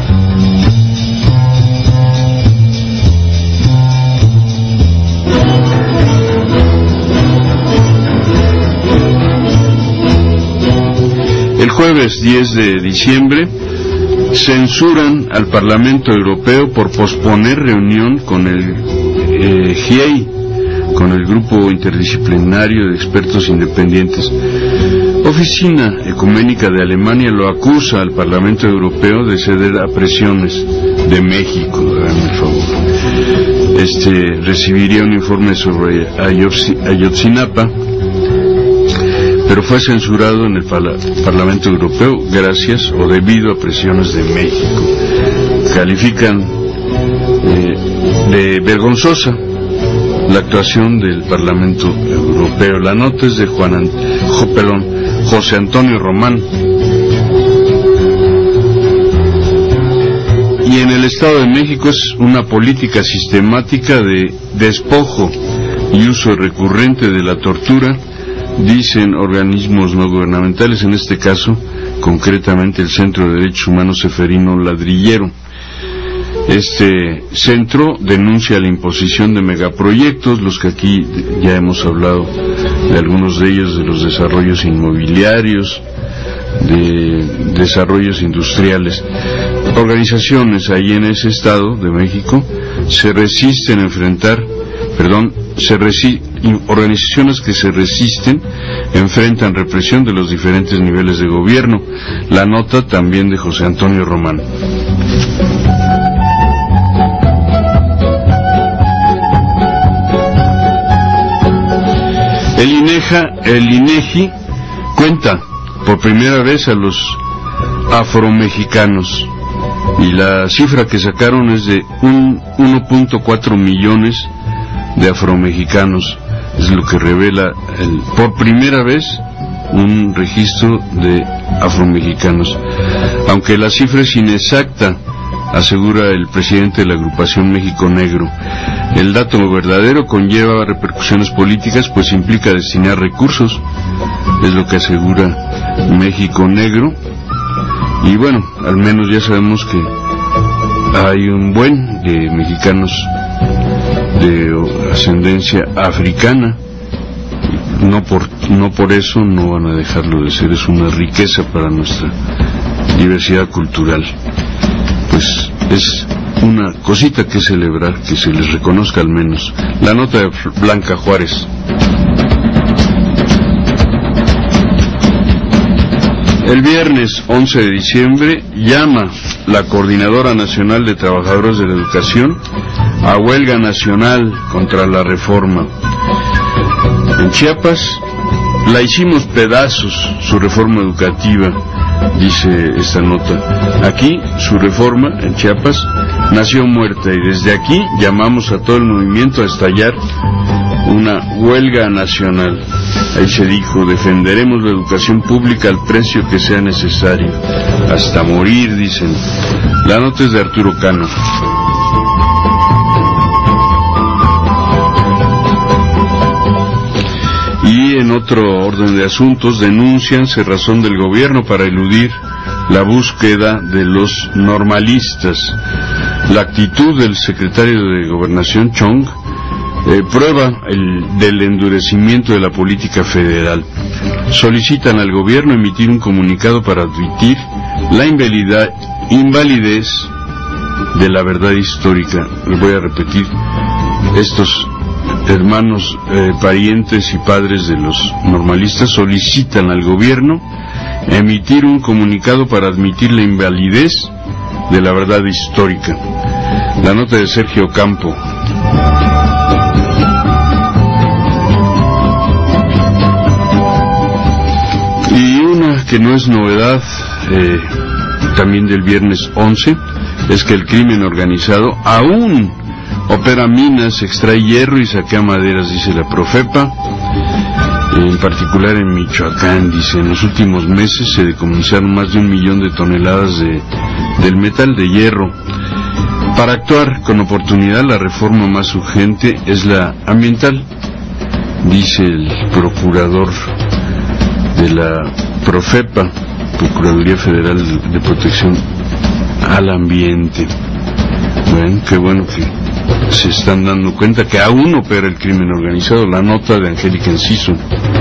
El jueves diez de diciembre censuran al Parlamento Europeo por posponer reunión con el eh, G I E I, con el Grupo Interdisciplinario de Expertos Independientes. Oficina Ecuménica de Alemania lo acusa al Parlamento Europeo de ceder a presiones de México. Háganme el favor. Este recibiría un informe sobre Ayotzinapa, pero fue censurado en el Parlamento Europeo gracias o debido a presiones de México. Califican eh, de vergonzosa la actuación del Parlamento Europeo. La nota es de Juan An... jo, perdón, José Antonio Román. y en el Estado de México es una política sistemática de despojo y uso recurrente de la tortura, dicen organismos no gubernamentales, en este caso concretamente el Centro de Derechos Humanos Seferino Ladrillero. Este centro denuncia la imposición de megaproyectos, los que aquí ya hemos hablado de algunos de ellos, de los desarrollos inmobiliarios, de desarrollos industriales. Organizaciones ahí en ese Estado de México se resisten a enfrentar, perdón, se resi organizaciones que se resisten enfrentan represión de los diferentes niveles de gobierno. La nota también de José Antonio Román. El INEJA, el INEGI cuenta por primera vez a los afromexicanos y la cifra que sacaron es de uno punto cuatro millones de afromexicanos. Es lo que revela el, por primera vez un registro de afromexicanos. Aunque la cifra es inexacta, asegura el presidente de la agrupación México Negro. El dato verdadero conlleva repercusiones políticas, pues implica destinar recursos, es lo que asegura México Negro. Y bueno, al menos ya sabemos que hay un buen de mexicanos de ascendencia africana. No por, no por eso no van a dejarlo de ser, es una riqueza para nuestra diversidad cultural. Pues es una cosita que celebrar, que se les reconozca al menos. La nota de Blanca Juárez. El viernes once de diciembre llama la Coordinadora Nacional de Trabajadores de la Educación a huelga nacional contra la reforma. En Chiapas la hicimos pedazos, su reforma educativa, dice esta nota. Aquí su reforma en Chiapas nació muerta y desde aquí llamamos a todo el movimiento a estallar una huelga nacional. Ahí se dijo: defenderemos la educación pública al precio que sea necesario, hasta morir, dicen. La nota es de Arturo Cano. Y en otro orden de asuntos, denuncian cerrazón del gobierno para eludir la búsqueda de los normalistas. La actitud del secretario de Gobernación, Chong, eh, prueba el, del endurecimiento de la política federal. Solicitan al gobierno emitir un comunicado para admitir la invalidez, invalidez de la verdad histórica. Les voy a repetir: estos hermanos, eh, parientes y padres de los normalistas solicitan al gobierno emitir un comunicado para admitir la invalidez de la verdad histórica. La nota de Sergio Campo. Y una que no es novedad, eh, también del viernes once, es que el crimen organizado aún opera minas, extrae hierro y saquea maderas, dice la Profepa. En particular en Michoacán, dice, en los últimos meses se decomisaron más de un millón de toneladas de, del metal de hierro. Para actuar con oportunidad, la reforma más urgente es la ambiental, dice el procurador de la Profepa, Procuraduría Federal de Protección al Ambiente. Bueno, qué bueno que se están dando cuenta que aún opera el crimen organizado. La nota de Angélica Enciso.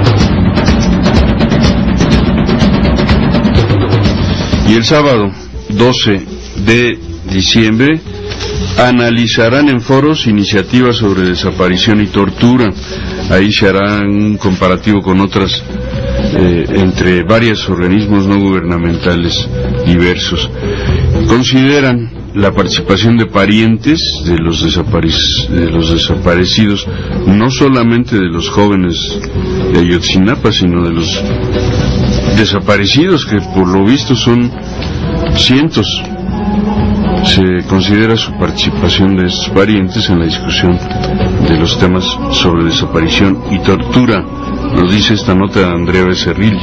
Y el sábado doce de diciembre analizarán en foros iniciativas sobre desaparición y tortura. Ahí se hará un comparativo con otras eh, entre varios organismos no gubernamentales diversos. Consideran la participación de parientes de los, de los desaparecidos, no solamente de los jóvenes de Ayotzinapa, sino de los desaparecidos, que por lo visto son cientos. Se considera su participación de estos parientes en la discusión de los temas sobre desaparición y tortura. Nos dice esta nota de Andrea Becerril.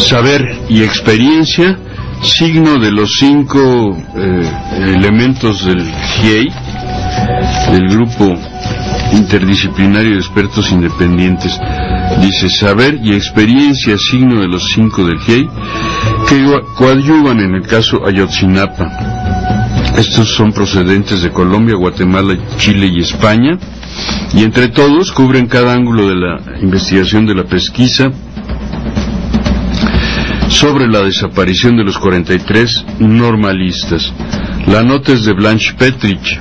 saber y experiencia, signo de los cinco eh, elementos del G I E I, del Grupo Interdisciplinario de Expertos Independientes. Dice: saber y experiencia, signo de los cinco del G I E I, que coadyuvan en el caso Ayotzinapa. Estos son procedentes de Colombia, Guatemala, Chile y España, y entre todos cubren cada ángulo de la investigación de la pesquisa sobre la desaparición de los cuarenta y tres normalistas. La nota es de Blanche Petrich.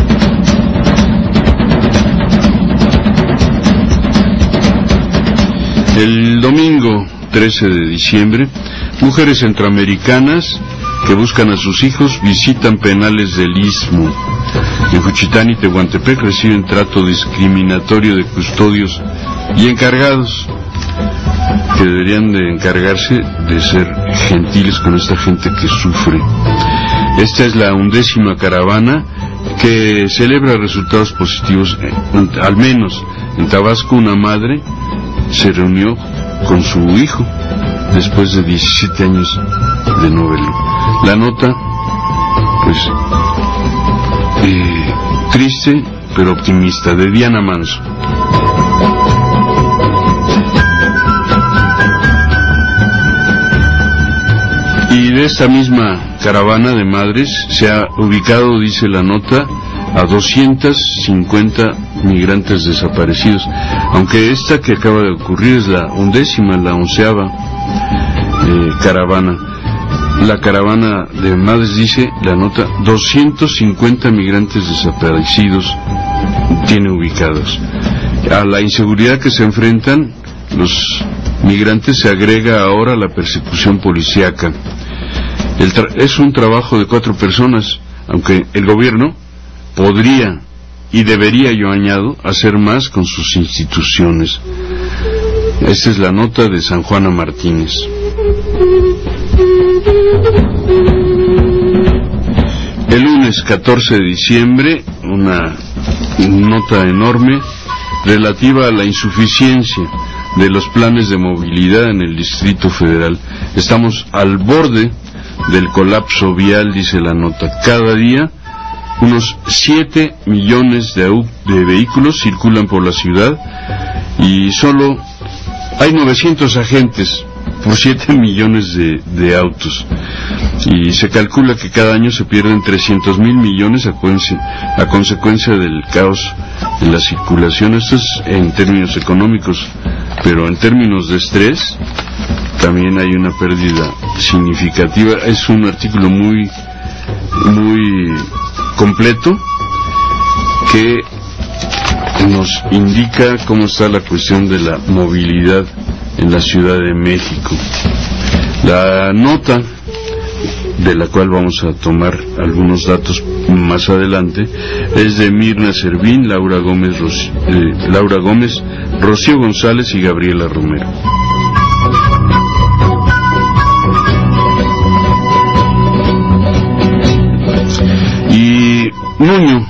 El domingo trece de diciembre, mujeres centroamericanas que buscan a sus hijos visitan penales del Istmo. En Juchitán y Tehuantepec reciben trato discriminatorio de custodios y encargados, que deberían de encargarse de ser gentiles con esta gente que sufre. Esta es la undécima caravana que celebra resultados positivos. Al menos en Tabasco, una madre se reunió con su hijo después de diecisiete años de no verlo. La nota, pues, eh, triste pero optimista, de Diana Manso. Y de esta misma caravana de madres se ha ubicado, dice la nota, a doscientos cincuenta migrantes desaparecidos, aunque esta que acaba de ocurrir es la undécima, la onceava eh, caravana. La caravana de madres, dice la nota, doscientos cincuenta migrantes desaparecidos tiene ubicados. A la inseguridad que se enfrentan los migrantes se agrega ahora la persecución policíaca. El es un trabajo de cuatro personas, aunque el gobierno podría y debería, yo añado, hacer más con sus instituciones. Esta es la nota de San Juana Martínez. El lunes catorce de diciembre, una nota enorme relativa a la insuficiencia de los planes de movilidad en el Distrito Federal. Estamos al borde del colapso vial, dice la nota. Cada día unos siete millones de, de vehículos circulan por la ciudad y solo hay novecientos agentes por siete millones de, de autos, y se calcula que cada año se pierden trescientos mil millones a, a consecuencia del caos en la circulación. Esto es en términos económicos, pero en términos de estrés también hay una pérdida significativa. Es un artículo muy muy completo que nos indica cómo está la cuestión de la movilidad en la Ciudad de México. La nota, de la cual vamos a tomar algunos datos más adelante, es de Mirna Servín, Laura Gómez, Ros eh, Laura Gómez, Rocío González y Gabriela Romero. Y Nuño,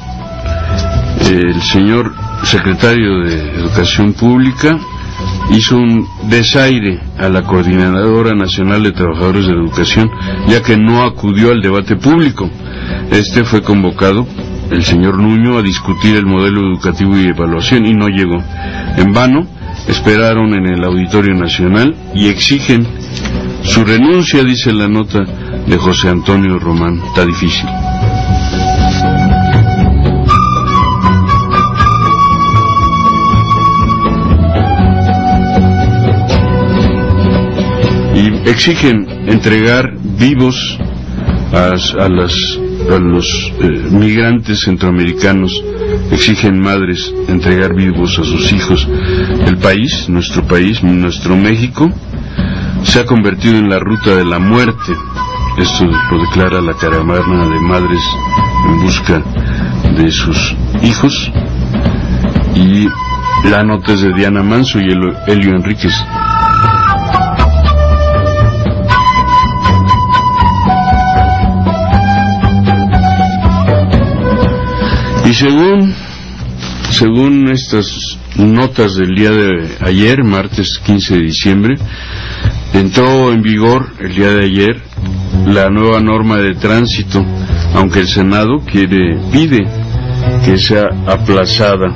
el señor secretario de Educación Pública, hizo un desaire a la Coordinadora Nacional de Trabajadores de Educación, ya que no acudió al debate público. Este fue convocado, el señor Nuño, a discutir el modelo educativo y evaluación, y no llegó. En vano esperaron en el Auditorio Nacional y exigen su renuncia, dice la nota de José Antonio Román. Está difícil. Y exigen entregar vivos a, a, las, a los eh, migrantes centroamericanos. Exigen madres entregar vivos a sus hijos. El país, nuestro país, nuestro México, se ha convertido en la ruta de la muerte. Esto lo declara la caravana de madres en busca de sus hijos. Y la nota es de Diana Manso y Elio Enríquez. Y según según estas notas del día de ayer, martes quince de diciembre, Entró en vigor el día de ayer la nueva norma de tránsito, aunque el Senado quiere, pide que sea aplazada.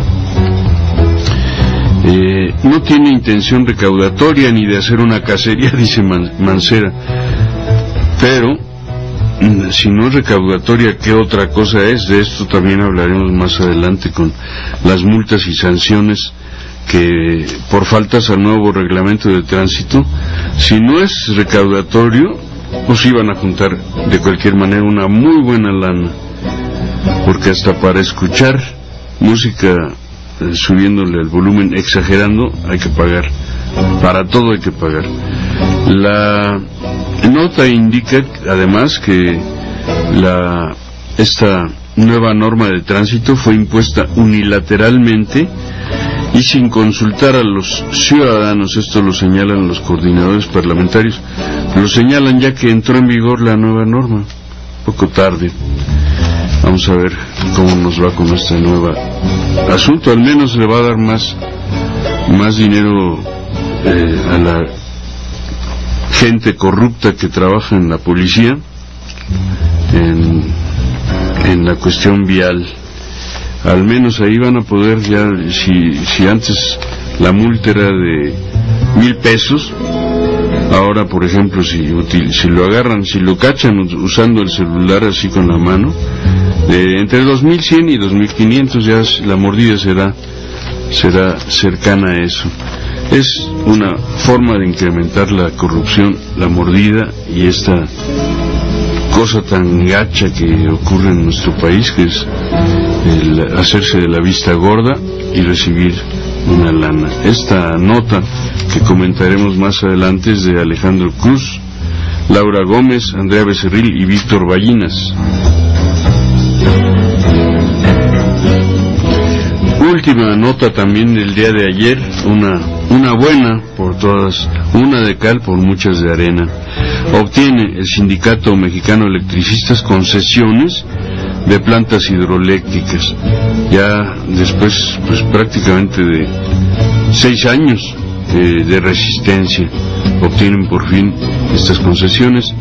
Eh, no tiene intención recaudatoria ni de hacer una cacería, dice Mancera, pero si no es recaudatoria, ¿qué otra cosa es? De esto también hablaremos más adelante con las multas y sanciones que por faltas al nuevo reglamento de tránsito. Si no es recaudatorio, pues iban a juntar de cualquier manera una muy buena lana, porque hasta para escuchar música eh, subiéndole el volumen, exagerando, hay que pagar. Para todo hay que pagar. La nota indica además que la esta nueva norma de tránsito fue impuesta unilateralmente y sin consultar a los ciudadanos. Esto lo señalan los coordinadores parlamentarios, lo señalan ya que entró en vigor la nueva norma, poco tarde. Vamos a ver cómo nos va con este nuevo asunto. Al menos le va a dar más más dinero eh, a la gente corrupta que trabaja en la policía en, en la cuestión vial. Al menos ahí van a poder ya, si, si antes la multa era de mil pesos, ahora por ejemplo si, util, si lo agarran, si lo cachan usando el celular así con la mano, de entre dos mil cien y dos mil quinientos, ya la mordida será, será cercana a eso. Es una forma de incrementar la corrupción, la mordida y esta cosa tan gacha que ocurre en nuestro país, que es el hacerse de la vista gorda y recibir una lana. Esta nota que comentaremos más adelante es de Alejandro Cruz, Laura Gómez, Andrea Becerril y Víctor Ballinas. Última nota también del día de ayer, una, una buena por todas, una de cal por muchas de arena. Obtiene el Sindicato Mexicano de Electricistas concesiones de plantas hidroeléctricas, ya después pues prácticamente de seis años eh, de resistencia, obtienen por fin estas concesiones,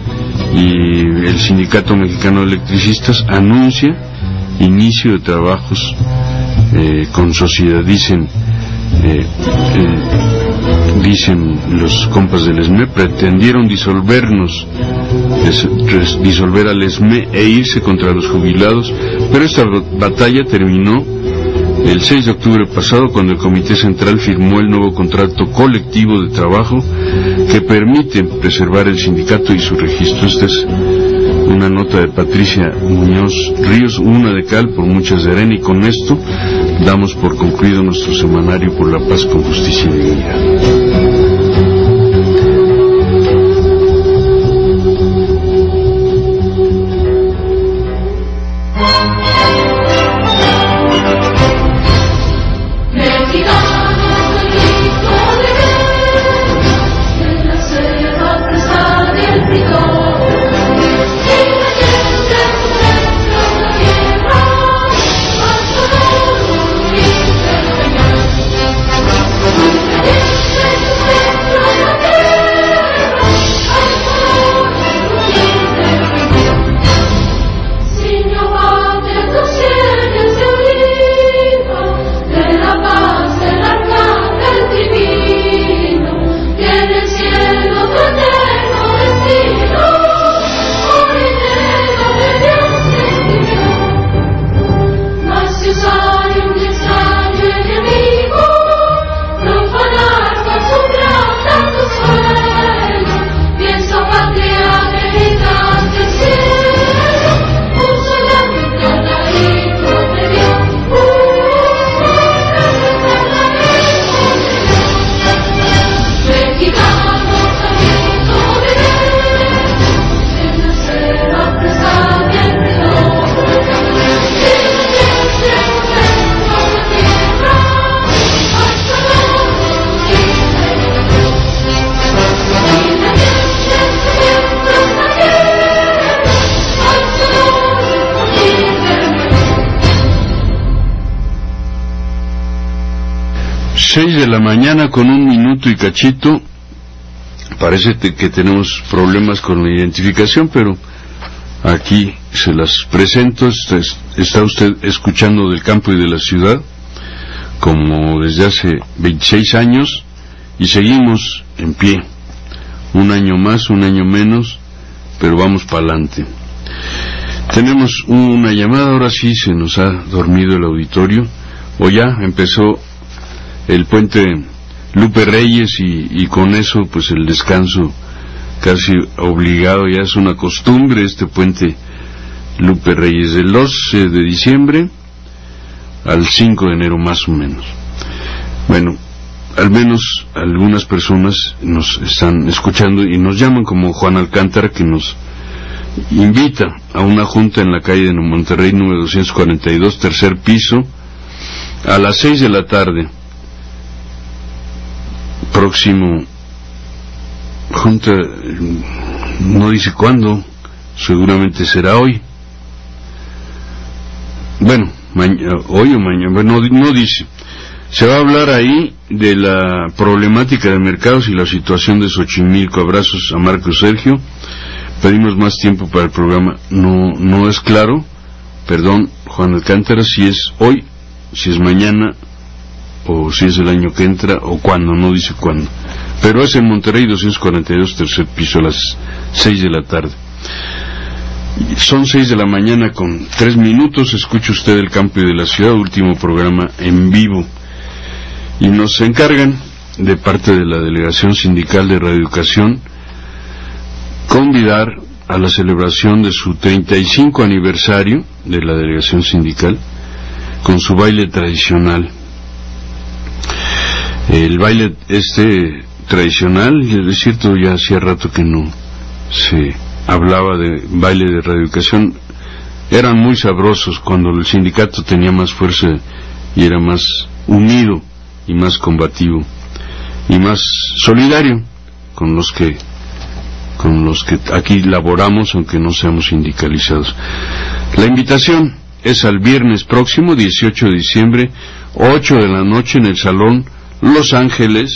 y el Sindicato Mexicano de Electricistas anuncia inicio de trabajos eh, con sociedad. Dicen eh, eh, dicen los compas del E S M E, pretendieron disolvernos, des, disolver al E S M E e irse contra los jubilados, pero esta batalla terminó el seis de octubre pasado, cuando el Comité Central firmó el nuevo contrato colectivo de trabajo que permite preservar el sindicato y su registro. Esta es una nota de Patricia Muñoz Ríos, una de cal por muchas de arena, y con esto damos por concluido nuestro semanario por la paz con justicia y dignidad. seis de la mañana con un minuto y cachito. parece que tenemos problemas con la identificación, pero aquí se las presento. Está, está usted escuchando Del Campo y de la Ciudad, como desde hace veintiséis años, y seguimos en pie. Un año más, un año menos, pero vamos para adelante. Tenemos una llamada, ahora sí se nos ha dormido el auditorio, o ya empezó el puente Lupe Reyes y, y con eso pues el descanso casi obligado, ya es una costumbre este puente Lupe Reyes, del doce de diciembre al cinco de enero más o menos. Bueno, al menos algunas personas nos están escuchando y nos llaman, como Juan Alcántara, que nos invita a una junta en la calle de Monterrey número doscientos cuarenta y dos, tercer piso, a las seis de la tarde. Próximo junta, no dice cuándo, seguramente será hoy. Bueno, hoy o mañana, bueno, no, no dice. Se va a hablar ahí de la problemática de mercados y la situación de Xochimilco. Abrazos a Marco Sergio. Pedimos más tiempo para el programa. No, no es claro. Perdón, Juan Alcántara, si es hoy, si es mañana, o si es el año que entra, o cuándo, no dice cuándo. Pero es en Monterrey doscientos cuarenta y dos, tercer piso, a las seis de la tarde. Son seis de la mañana con tres minutos. Escucha usted El Campo y de la Ciudad, último programa en vivo. Y nos encargan, de parte de la Delegación Sindical de Radioeducación, convidar a la celebración de su treinta y cinco aniversario de la Delegación Sindical con su baile tradicional. El baile este tradicional, es cierto, ya hacía rato que no se hablaba de baile de radioeducación. Eran muy sabrosos cuando el sindicato tenía más fuerza y era más unido y más combativo y más solidario con los que con los que aquí laboramos, aunque no seamos sindicalizados. La invitación es al viernes próximo, dieciocho de diciembre, ocho de la noche, en el Salón Los Ángeles,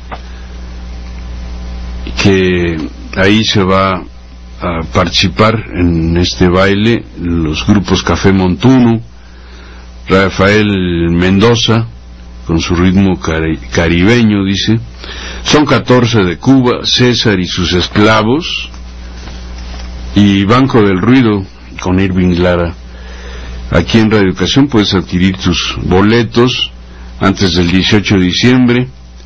que ahí se va a participar en este baile los grupos Café Montuno, Rafael Mendoza, con su ritmo cari caribeño, dice. Son catorce de Cuba, César y sus esclavos, y Banco del Ruido con Irving Lara. Aquí en Radioeducación puedes adquirir tus boletos antes del dieciocho de diciembre,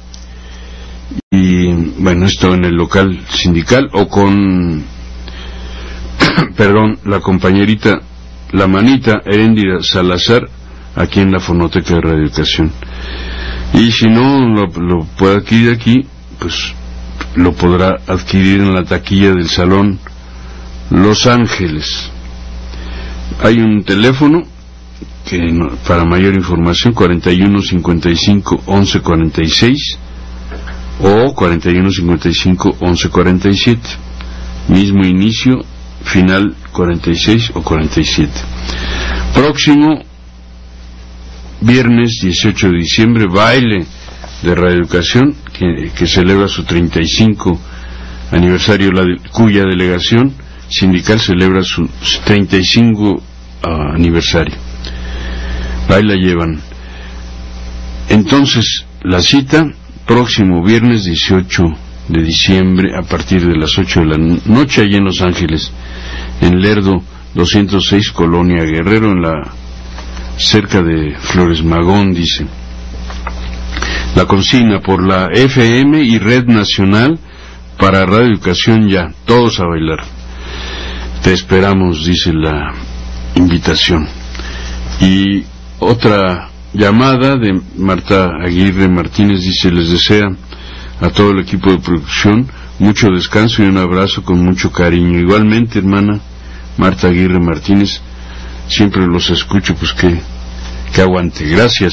y bueno, esto en el local sindical o con perdón, la compañerita, la manita Heréndira Salazar, aquí en la Fonoteca de Radioeducación. Y si no lo, lo puede adquirir aquí, pues lo podrá adquirir en la taquilla del Salón Los Ángeles. Hay un teléfono que no, para mayor información, cuarenta y uno cincuenta y cinco once cuarenta y seis o cuarenta y uno cincuenta y cinco once cuarenta y siete, mismo inicio, final cuarenta y seis o cuarenta y siete. Próximo viernes dieciocho de diciembre, baile de Radioeducación, que, que celebra su treinta y cinco aniversario, la de, cuya delegación sindical celebra su treinta y cinco uh, aniversario. Ahí la llevan. Entonces, la cita, próximo viernes dieciocho de diciembre, a partir de las ocho de la noche, allí en Los Ángeles, en Lerdo doscientos seis, Colonia Guerrero, en la cerca de Flores Magón, dice. La consigna: por la F M y Red Nacional para Radioeducación ya, todos a bailar. Te esperamos, dice la invitación. Y otra llamada de Marta Aguirre Martínez, dice: les desea a todo el equipo de producción mucho descanso y un abrazo con mucho cariño. Igualmente, hermana Marta Aguirre Martínez, siempre los escucho, pues que, que aguante. Gracias.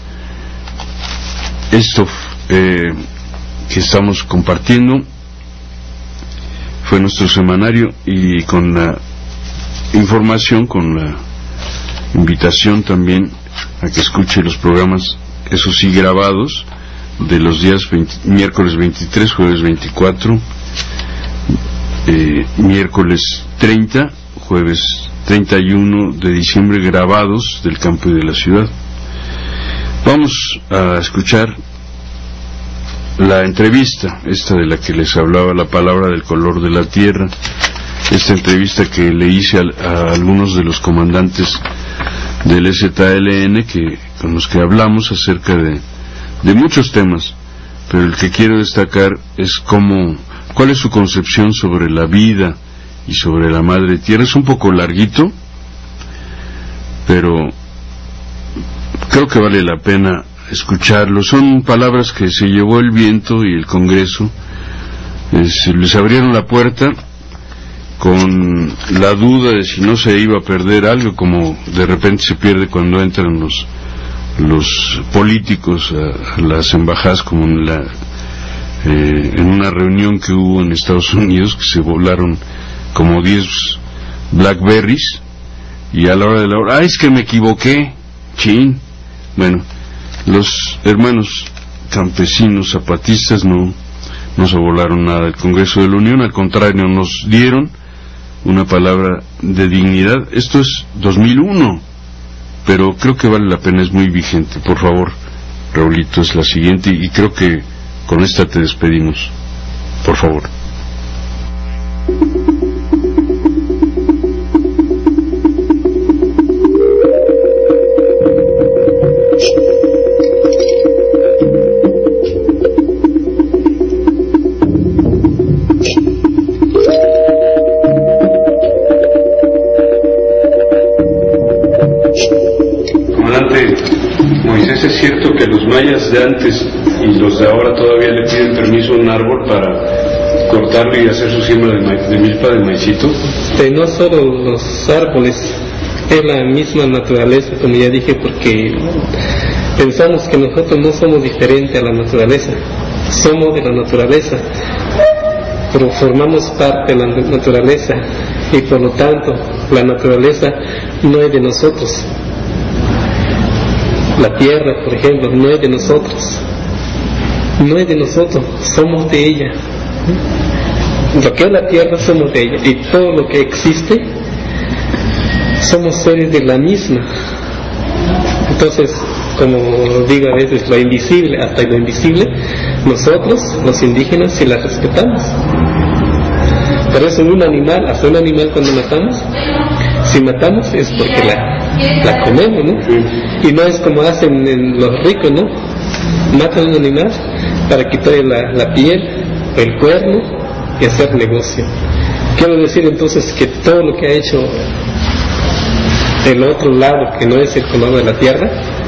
Esto eh, que estamos compartiendo fue nuestro semanario, y con la información, con la invitación también a que escuche los programas, eso sí, grabados, de los días veinte, miércoles veintitrés, jueves veinticuatro, eh, miércoles treinta, jueves treinta y uno de diciembre, grabados del campo y de la ciudad. Vamos a escuchar la entrevista, esta de la que les hablaba, la palabra del color de la tierra, esta entrevista que le hice a, a algunos de los comandantes del E Z L N, que, con los que hablamos acerca de, de muchos temas, pero el que quiero destacar es cómo, cuál es su concepción sobre la vida y sobre la madre tierra. Es un poco larguito, pero creo que vale la pena escucharlo. Son palabras que se llevó el viento y el Congreso, eh, se les abrieron la puerta con la duda de si no se iba a perder algo, como de repente se pierde cuando entran los los políticos a, a las embajadas, como en la eh, en una reunión que hubo en Estados Unidos, que se volaron como diez Blackberries, y a la hora de la hora, ah, es que me equivoqué, chin. Bueno, los hermanos campesinos zapatistas no, no se volaron nada del Congreso de la Unión, al contrario, nos dieron una palabra de dignidad. Esto es dos mil uno, pero creo que vale la pena, es muy vigente. Por favor, Raulito, es la siguiente, y creo que con esta te despedimos. Por favor. ¿Es cierto que los mayas de antes y los de ahora todavía le piden permiso a un árbol para cortarlo y hacer su siembra de, ma de milpa de maicito? Eh, no solo los árboles, es la misma naturaleza, como ya dije, porque pensamos que nosotros no somos diferentes a la naturaleza, somos de la naturaleza, pero formamos parte de la naturaleza, y por lo tanto la naturaleza no es de nosotros. La tierra, por ejemplo, no es de nosotros, no es de nosotros, somos de ella. Lo que es la tierra somos de ella, y todo lo que existe somos seres de la misma. Entonces, como digo a veces, lo invisible, hasta lo invisible, nosotros, los indígenas, sí la respetamos. Por eso en un animal, hasta un animal cuando matamos, si matamos es porque la, la comemos, ¿no? Y no es como hacen en los ricos, ¿no? Matan a un animal para quitarle la, la piel, el cuerno y hacer negocio. Quiero decir entonces que todo lo que ha hecho el otro lado, que no es el color de la tierra,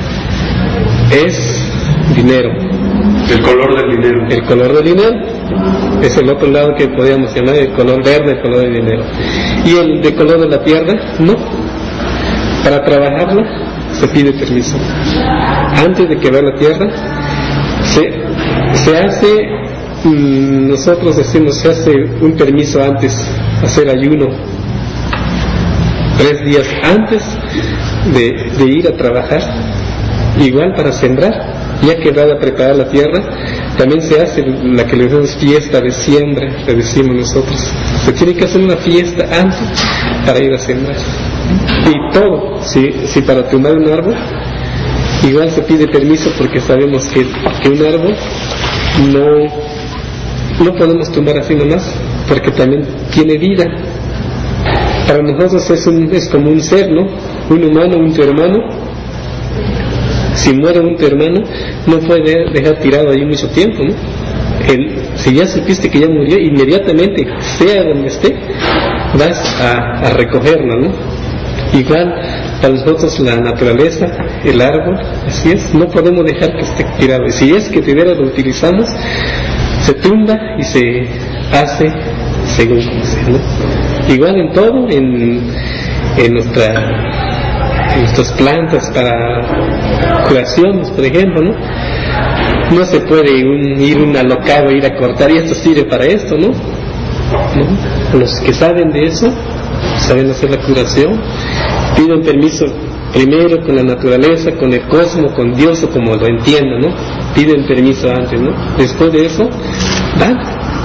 es dinero. El color del dinero. El color del dinero es el otro lado que podríamos llamar el color verde, el color del dinero. Y el de color de la tierra, no. Para trabajarla se pide permiso. Antes de quebrar la tierra, se, se hace, mmm, nosotros decimos, se hace un permiso antes, hacer ayuno, tres días antes de, de ir a trabajar, igual para sembrar. Ya quebrada, preparada la tierra, también se hace la que le decimos fiesta de siembra, le decimos nosotros. Se tiene que hacer una fiesta antes para ir a sembrar. Y todo, si, si para tumbar un árbol, igual se pide permiso, porque sabemos que, que un árbol no, no podemos tumbar así nomás, porque también tiene vida. Para nosotros es, un, es como un ser, ¿no? Un humano, un tu hermano. Si muere un tu hermano, no puede dejar tirado ahí mucho tiempo, ¿no? El, si ya supiste que ya murió, inmediatamente, sea donde esté, vas a, a recogerlo, ¿no? Igual, para nosotros la naturaleza, el árbol, así es, no podemos dejar que esté tirado. Y si es que primero lo utilizamos, se tumba y se hace según como sea, ¿no? Igual en todo, en, en nuestra... nuestras plantas para curaciones, por ejemplo, ¿no? No se puede un, ir un alocado, ir a cortar, y esto sirve para esto, ¿no? ¿no? Los que saben de eso, saben hacer la curación, piden permiso primero con la naturaleza, con el cosmos, con Dios o como lo entiendan, ¿no? Piden permiso antes, ¿no? Después de eso, dan.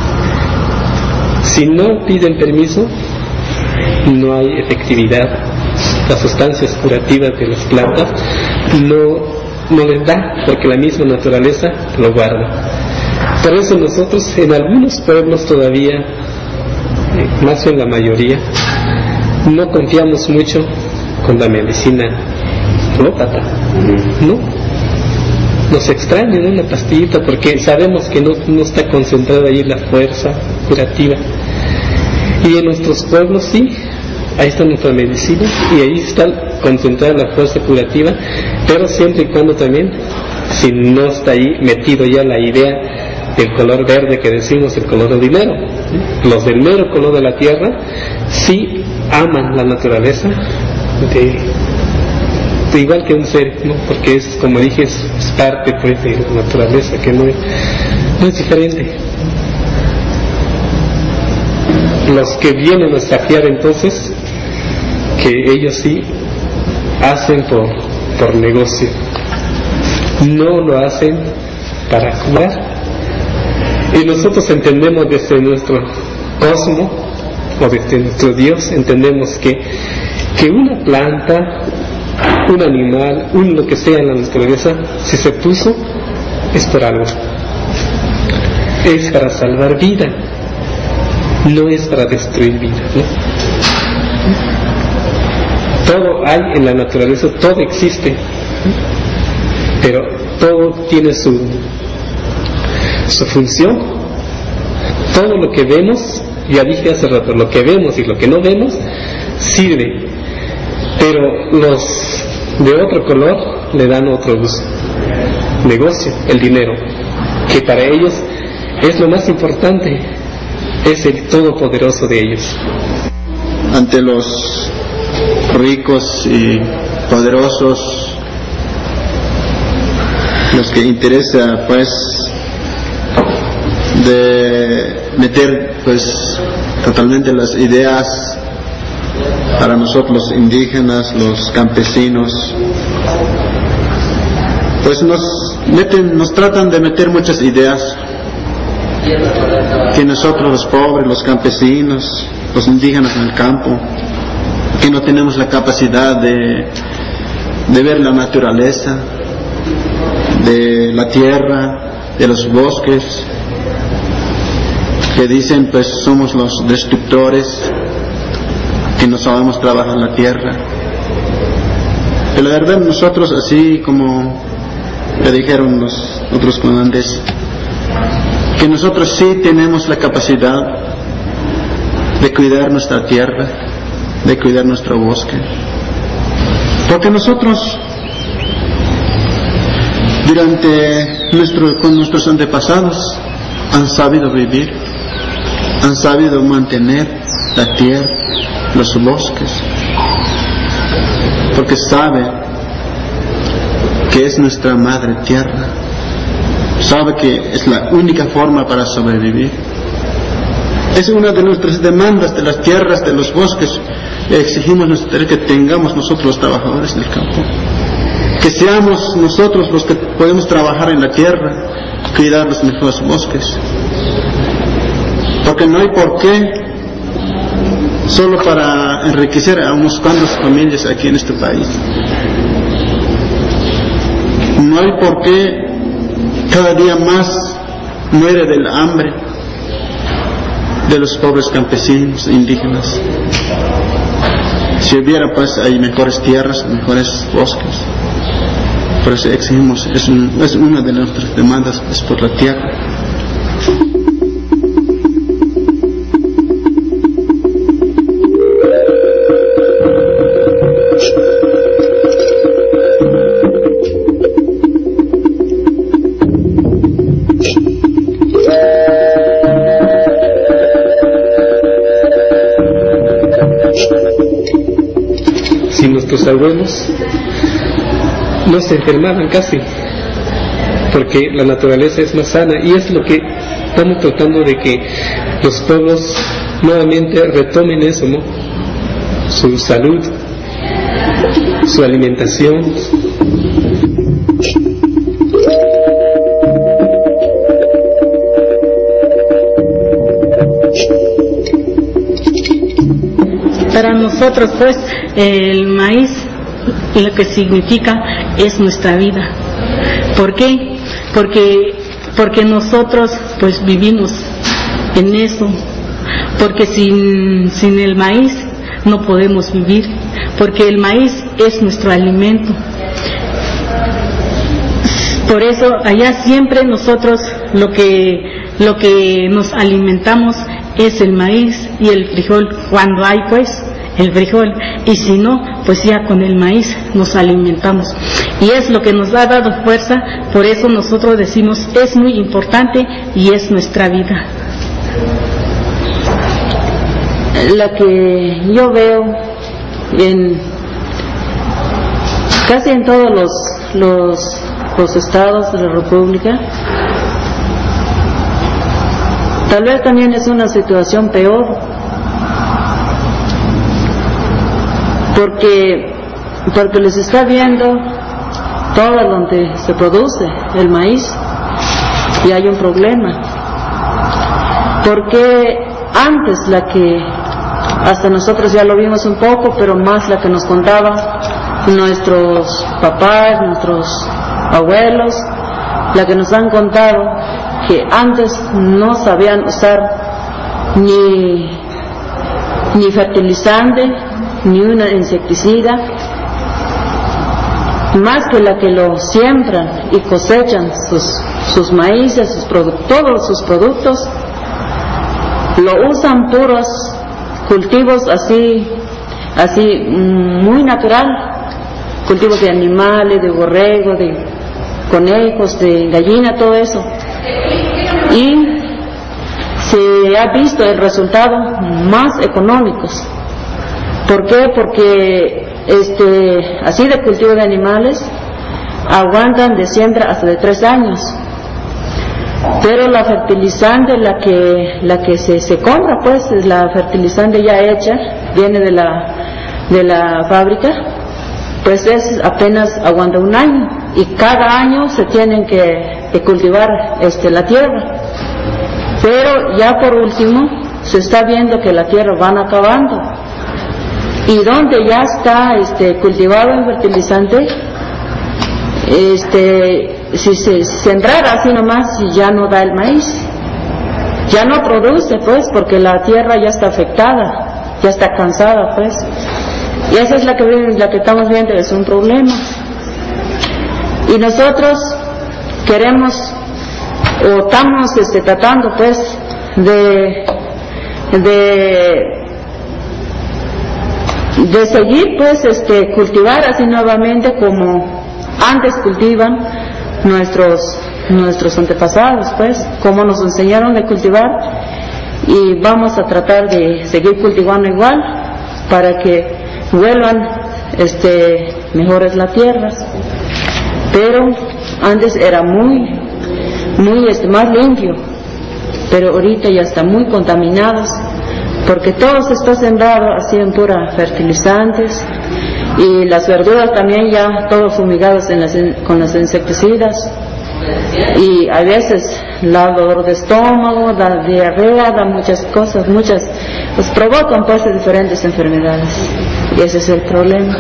Si no piden permiso, no hay efectividad. Las sustancias curativas de las plantas no, no les da, porque la misma naturaleza lo guarda. Por eso nosotros en algunos pueblos todavía, eh, más en la mayoría, no confiamos mucho con la medicina alópata, ¿no? Nos extraña, ¿no?, una pastillita, porque sabemos que no, no está concentrada ahí la fuerza curativa. Y en nuestros pueblos sí, ahí está nuestra medicina y ahí está concentrada la fuerza curativa, pero siempre y cuando también, si no está ahí metido ya la idea del color verde que decimos, el color del dinero. Los del mero color de la tierra sí aman la naturaleza, de, de igual que un ser, ¿no? Porque es, como dije, es, es parte pues de la naturaleza, que no es, no es diferente. Los que vienen a desafiar entonces, que ellos sí hacen por, por negocio, no lo hacen para curar. Y nosotros entendemos desde nuestro cosmos o desde nuestro Dios, entendemos que, que una planta, un animal, un lo que sea en la naturaleza, si se puso, es por algo. Es para salvar vida, no es para destruir vida, ¿no? Todo hay en la naturaleza, todo existe, pero todo tiene su su función. Todo lo que vemos, ya dije hace rato, lo que vemos y lo que no vemos sirve, pero los de otro color le dan otro uso. Negocio, el dinero, que para ellos es lo más importante, es el todopoderoso de ellos. Ante los ricos y poderosos, los que interesa pues de meter pues totalmente las ideas para nosotros los indígenas, los campesinos, pues nos meten, nos tratan de meter muchas ideas que nosotros los pobres, los campesinos, los indígenas en el campo, que no tenemos la capacidad de, de ver la naturaleza, de la tierra, de los bosques, que dicen pues somos los destructores, que no sabemos trabajar la tierra. Pero la verdad nosotros, así como le dijeron los otros comandantes, que nosotros sí tenemos la capacidad de cuidar nuestra tierra, de cuidar nuestro bosque, porque nosotros durante nuestro, con nuestros antepasados han sabido vivir, han sabido mantener la tierra, los bosques, porque sabe que es nuestra madre tierra, sabe que es la única forma para sobrevivir. Es una de nuestras demandas de las tierras, de los bosques. Exigimos nosotros que tengamos nosotros los trabajadores del campo, que seamos nosotros los que podemos trabajar en la tierra, cuidar los mejores bosques, porque no hay por qué solo para enriquecer a unos cuantas familias aquí en este país. No hay por qué cada día más muere del hambre de los pobres campesinos e indígenas. Si hubiera pues hay mejores tierras, mejores bosques. Por eso exigimos, es, un, es una de nuestras demandas, es por la tierra. Nuestros abuelos no se enfermaban casi, porque la naturaleza es más sana, y es lo que estamos tratando de que los pueblos nuevamente retomen eso, ¿no? Su salud, su alimentación. Para nosotros, pues, el maíz, lo que significa es nuestra vida. ¿Por qué? Porque, porque nosotros, pues, vivimos en eso. Porque sin, sin el maíz no podemos vivir. Porque el maíz es nuestro alimento. Por eso, allá siempre nosotros lo que, lo que nos alimentamos es el maíz y el frijol, cuando hay pues el frijol, y si no, pues ya con el maíz nos alimentamos, y es lo que nos ha dado fuerza. Por eso nosotros decimos es muy importante y es nuestra vida. La que yo veo en casi en todos los los, los estados de la República, tal vez también es una situación peor, porque porque les está viendo todo donde se produce el maíz y hay un problema, porque antes la que hasta nosotros ya lo vimos un poco, pero más la que nos contaba nuestros papás, nuestros abuelos, la que nos han contado, que antes no sabían usar ni, ni fertilizante, ni una insecticida, más que la que lo siembran y cosechan sus, sus maíces, sus product, todos sus productos, lo usan puros cultivos así, así muy natural, cultivos de animales, de borrego, de conejos, de gallina, todo eso. Y se ha visto el resultado más económicos. ¿Por qué? Porque este, así de cultivo de animales aguantan de siembra hasta de tres años. Pero la fertilizante, la que la que se, se compra, pues, es la fertilizante ya hecha, viene de la de la fábrica, pues es apenas aguanta un año, y cada año se tienen que, que cultivar este la tierra. Pero ya por último se está viendo que la tierra van acabando, y donde ya está este cultivado el fertilizante, este si se sembrara así nomás, ya no da el maíz, ya no produce, pues, porque la tierra ya está afectada, ya está cansada, pues, y esa es la que la que estamos viendo, es un problema. Y nosotros queremos, o estamos este, tratando, pues, de de de seguir, pues, este cultivar así nuevamente como antes cultivan nuestros nuestros antepasados, pues, como nos enseñaron de cultivar, y vamos a tratar de seguir cultivando igual para que vuelvan este mejores las tierras. Pero antes era muy muy este más limpio, pero ahorita ya está muy contaminados, porque todo se está sembrado así en pura fertilizantes, y las verduras también ya todos fumigados en las, con las insecticidas, y a veces da dolor de estómago, da diarrea, da muchas cosas, muchas, pues provocan pues diferentes enfermedades, y ese es el problema.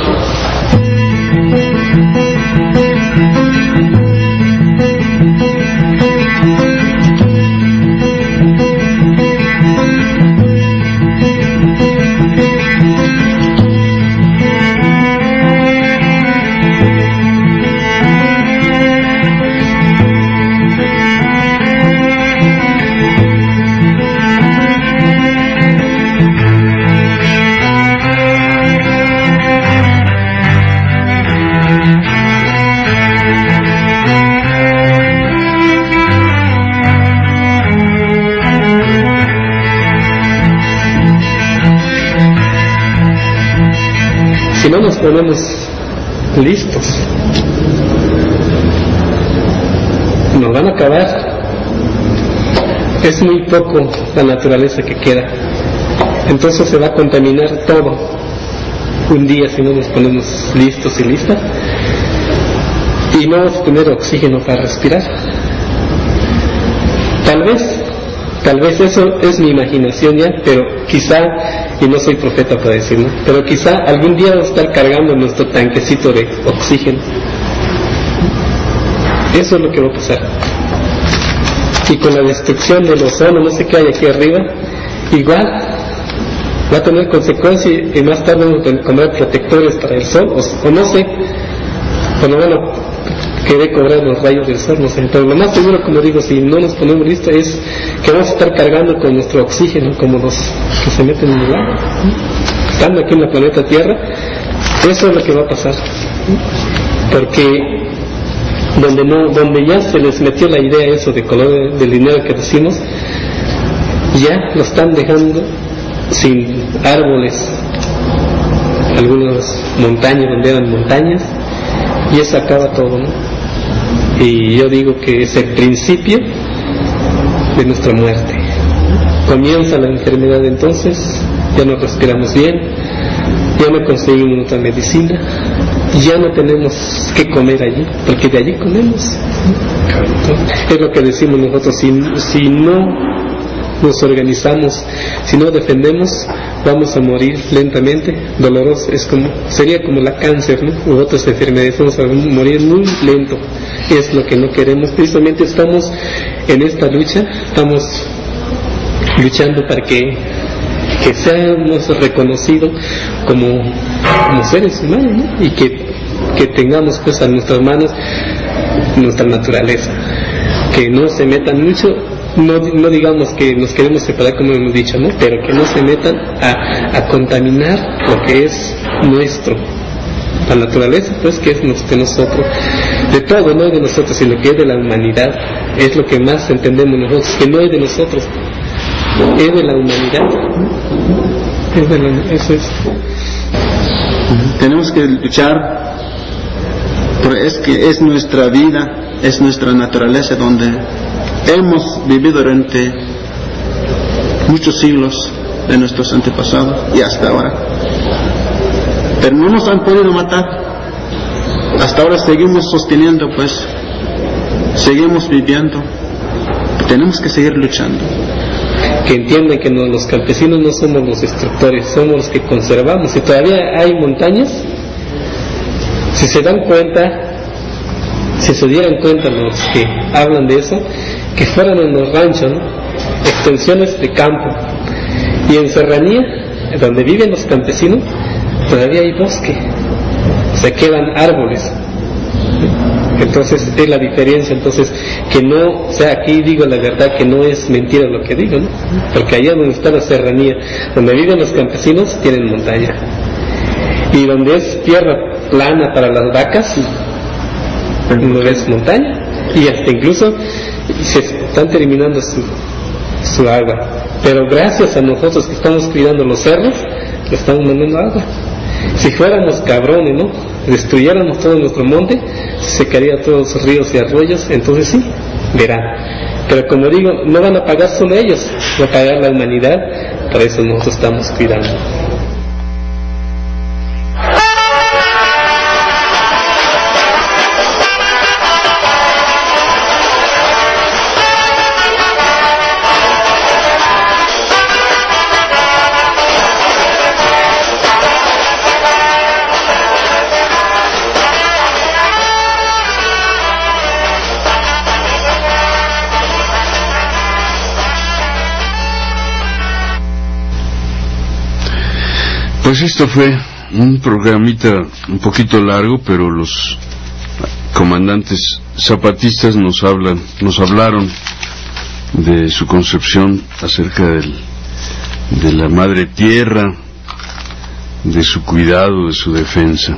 Si no nos ponemos listos, nos van a acabar. Es muy poco la naturaleza que queda, entonces se va a contaminar todo, un día si no nos ponemos listos y listas, y no vamos a tener oxígeno para respirar. Tal vez, tal vez eso es mi imaginación ya, pero quizá, y no soy profeta para decirlo, pero quizá algún día vamos a estar cargando nuestro tanquecito de oxígeno. Eso es lo que va a pasar. Y con la destrucción del ozono, no sé qué hay aquí arriba, igual va a tener consecuencias, y más tarde vamos a comprar protectores para el sol, o, o no sé, cuando van a querer cobrar los rayos del sol, no sé. Pero lo más seguro, como digo, si no nos ponemos listos, es que vamos a estar cargando con nuestro oxígeno, como los que se meten en el agua, estando aquí en la planeta Tierra. Eso es lo que va a pasar, porque donde no, donde ya se les metió la idea eso de color del dinero que decimos, ya lo están dejando sin árboles, algunas montañas donde eran montañas, y eso acaba todo, ¿no? Y yo digo que es el principio de nuestra muerte. Comienza la enfermedad, entonces ya no respiramos bien, ya no conseguimos nuestra medicina, ya no tenemos que comer allí, porque de allí comemos. Es lo que decimos nosotros, si, si no nos organizamos, si no defendemos, vamos a morir lentamente, doloroso, es como, sería como la cáncer, ¿no? U otras enfermedades, vamos a morir muy lento. Es lo que no queremos. Precisamente estamos en esta lucha, estamos luchando para que, que seamos reconocidos como, como seres humanos, ¿no? Y que, que tengamos pues a nuestras manos nuestra naturaleza, que no se metan mucho. No, no digamos que nos queremos separar, como hemos dicho, ¿no? Pero que no se metan a, a contaminar lo que es nuestro, la naturaleza, pues, que es de nosotros, de todo, no es de nosotros, sino que es de la humanidad. Es lo que más entendemos nosotros, que no es de nosotros, es de la humanidad. Es de la, eso es. Tenemos que luchar, porque es que es nuestra vida, es nuestra naturaleza donde hemos vivido durante muchos siglos de nuestros antepasados y hasta ahora, pero no nos han podido matar. Hasta ahora seguimos sosteniendo, pues seguimos viviendo. Tenemos que seguir luchando. Que entiendan que no, los campesinos no somos los destructores, somos los que conservamos. Si todavía hay montañas, si se dan cuenta, si se dieran cuenta los que hablan de eso, que fueran en los ranchos, ¿no? Extensiones de campo, y en serranía, donde viven los campesinos, todavía hay bosque, se quedan árboles. Entonces es la diferencia. Entonces, que no, o sea, aquí digo la verdad, que no es mentira lo que digo, ¿no? Porque allá donde está la serranía, donde viven los campesinos, tienen montaña, y donde es tierra plana para las vacas, no es montaña, y hasta incluso se están terminando su, su agua. Pero gracias a nosotros que estamos cuidando los cerros, le estamos mandando agua. Si fuéramos cabrones, ¿no? Destruyéramos todo nuestro monte, se secaría todos los ríos y arroyos, entonces sí, verán. Pero como digo, no van a pagar solo ellos, va a pagar la humanidad, para eso nosotros estamos cuidando. Pues esto fue un programita un poquito largo, pero los comandantes zapatistas nos hablan, nos hablaron de su concepción acerca del, de la madre tierra, de su cuidado, de su defensa.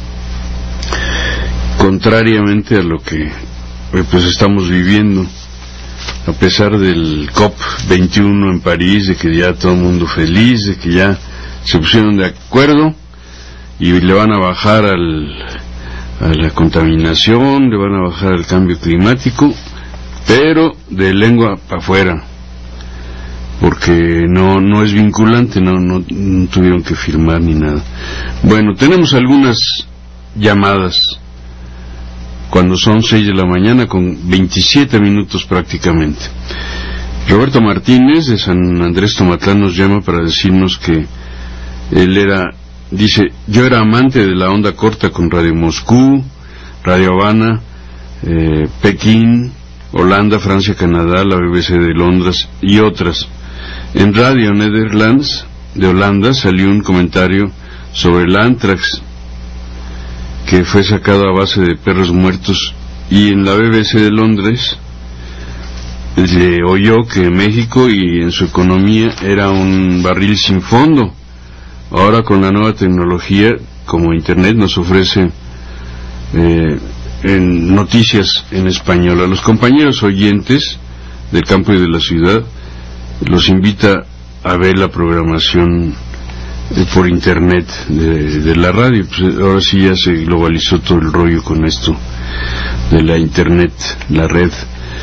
Contrariamente a lo que pues estamos viviendo, a pesar del COP veintiuno en París, de que ya todo el mundo feliz, de que ya se pusieron de acuerdo y le van a bajar al, a la contaminación, le van a bajar al cambio climático, pero de lengua para afuera. porque no no es vinculante, no, no, no tuvieron que firmar ni nada. Bueno, tenemos algunas llamadas cuando son seis de la mañana con veintisiete minutos prácticamente. Roberto Martínez de San Andrés Tomatlán nos llama para decirnos que él era, dice, yo era amante de la onda corta con Radio Moscú, Radio Habana, eh, Pekín, Holanda, Francia, Canadá, la B B C de Londres y otras. En Radio Netherlands de Holanda salió un comentario sobre el Anthrax que fue sacado a base de perros muertos, y en la B B C de Londres le oyó que México y en su economía era un barril sin fondo. Ahora con la nueva tecnología como Internet nos ofrece eh, en noticias en español. A los compañeros oyentes del campo y de la ciudad los invita a ver la programación eh, por internet de, de la radio. Pues ahora sí ya se globalizó todo el rollo con esto de la internet, la red.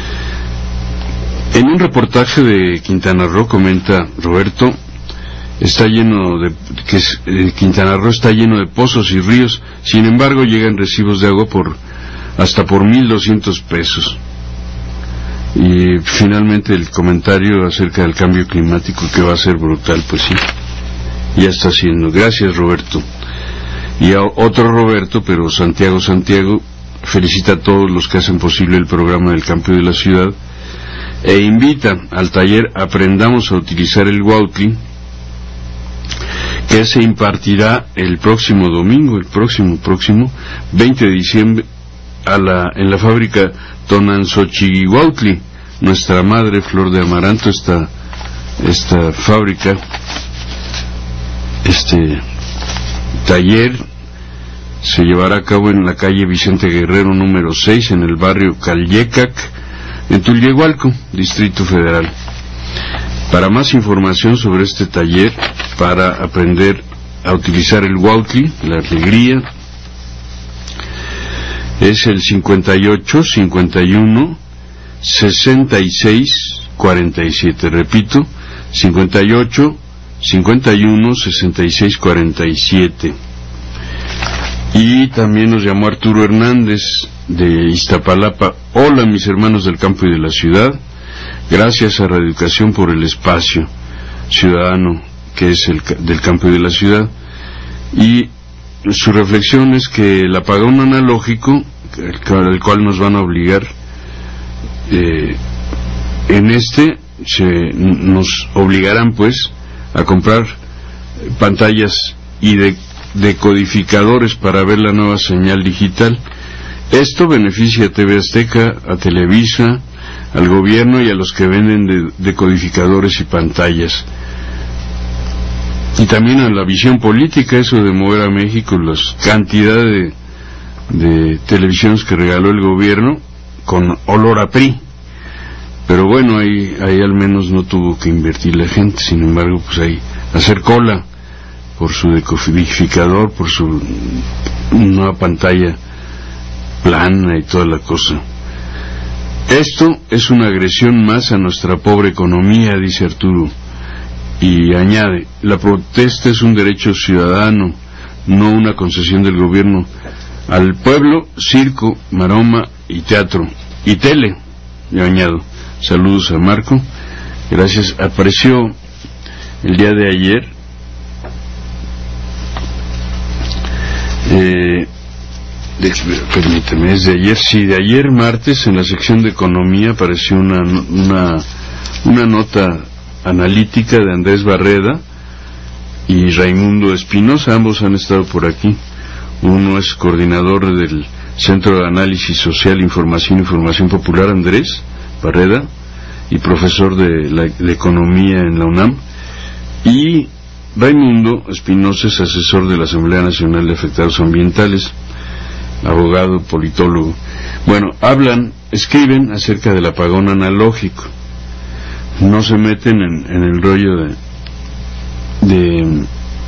En un reportaje de Quintana Roo comenta Roberto, está lleno de que eh, Quintana Roo está lleno de pozos y ríos, sin embargo llegan recibos de agua por hasta por mil doscientos pesos. Y finalmente el comentario acerca del cambio climático, que va a ser brutal, pues sí, ya está haciendo. Gracias, Roberto. Y a otro Roberto, pero Santiago Santiago, felicita a todos los que hacen posible el programa del campo y de la ciudad e invita al taller Aprendamos a utilizar el Huautli, que se impartirá el próximo domingo, el próximo, próximo veinte de diciembre, a la, en la fábrica Tonanxochihuautli, nuestra madre Flor de Amaranto. Esta, esta fábrica, este taller se llevará a cabo en la calle Vicente Guerrero número seis, en el barrio Calyecac, en Tulyehualco, Distrito Federal. Para más información sobre este taller, para aprender a utilizar el Huautli, la alegría, es el cincuenta y ocho, cincuenta y uno, sesenta y seis, cuarenta y siete. Repito, cincuenta y ocho, cincuenta y uno, sesenta y seis, cuarenta y siete. Y también nos llamó Arturo Hernández de Iztapalapa. Hola, mis hermanos del campo y de la ciudad. Gracias a Radioeducación por el espacio ciudadano que es el del campo y de la ciudad. Y su reflexión es que el apagón analógico, al cual nos van a obligar, eh, en este se, nos obligarán pues a comprar pantallas y de, decodificadores para ver la nueva señal digital. Esto beneficia a T V Azteca, a Televisa, al gobierno y a los que venden de, decodificadores y pantallas. Y también a la visión política, eso de mover a México, la cantidad de, de televisiones que regaló el gobierno con olor a P R I. Pero bueno, ahí, ahí al menos no tuvo que invertir la gente. Sin embargo, pues ahí hacer cola por su decodificador, por su nueva pantalla plana y toda la cosa. Esto es una agresión más a nuestra pobre economía, dice Arturo. Y añade, la protesta es un derecho ciudadano, no una concesión del gobierno al pueblo, circo, maroma y teatro, y tele. Yo añado, saludos a Marco, gracias. Apareció el día de ayer, eh, de, permíteme, es de ayer, sí, de ayer martes, en la sección de economía apareció una, una, una nota analítica de Andrés Barreda y Raimundo Espinosa. Ambos han estado por aquí. Uno es coordinador del Centro de Análisis Social, Información y Información Popular, Andrés Barreda, y profesor de, la, de Economía en la UNAM, y Raimundo Espinosa es asesor de la Asamblea Nacional de Afectados Ambientales, abogado, politólogo. Bueno, hablan, escriben acerca del apagón analógico. No se meten en, en el rollo de, de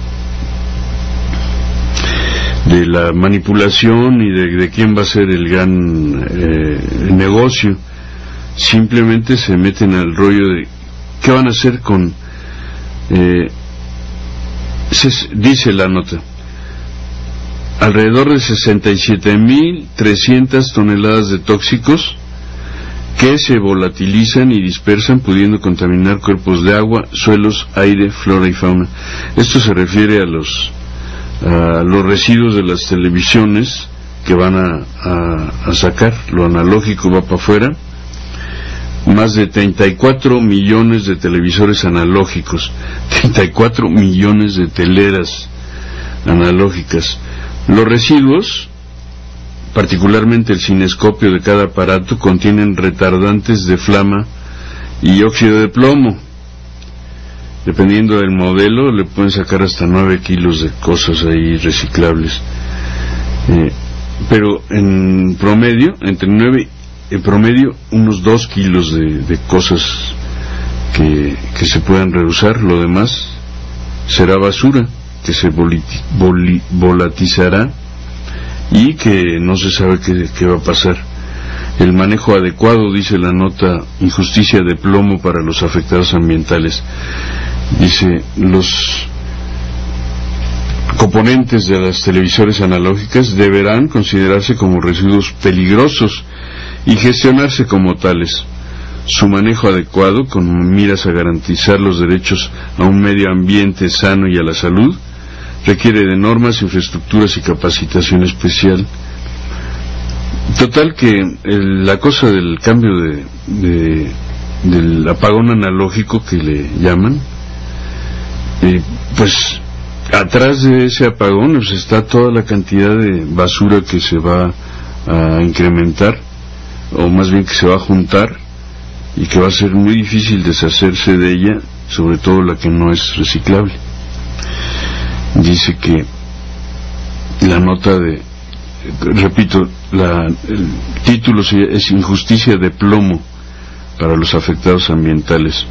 de la manipulación y de, de quién va a ser el gran eh, negocio. Simplemente se meten al rollo de ¿Qué van a hacer con...? Eh, se, dice la nota, alrededor de sesenta y siete mil trescientas toneladas de tóxicos que se volatilizan y dispersan, pudiendo contaminar cuerpos de agua, suelos, aire, flora y fauna. Esto se refiere a los a los residuos de las televisiones que van a, a, a sacar. Lo analógico va para afuera. Más de treinta y cuatro millones de televisores analógicos, treinta y cuatro millones de teleras analógicas. Los residuos, particularmente el cinescopio de cada aparato, contienen retardantes de flama y óxido de plomo. Dependiendo del modelo, le pueden sacar hasta nueve kilos de cosas ahí reciclables. Eh, pero en promedio, entre nueve, en promedio, unos dos kilos de, de cosas que, que se puedan reusar. Lo demás será basura que se voliti, voli, volatizará y que no se sabe qué, qué va a pasar. El manejo adecuado, dice la nota, injusticia de plomo para los afectados ambientales. Dice, los componentes de las televisores analógicas deberán considerarse como residuos peligrosos y gestionarse como tales. Su manejo adecuado, con miras a garantizar los derechos a un medio ambiente sano y a la salud, requiere de normas, infraestructuras y capacitación especial. Total que el, la cosa del cambio de, de del apagón analógico que le llaman, eh, pues atrás de ese apagón pues está toda la cantidad de basura que se va a incrementar, o más bien que se va a juntar, y que va a ser muy difícil deshacerse de ella, sobre todo la que no es reciclable. Dice que la nota de, repito, la, el título es Injusticia de plomo para los afectados ambientales.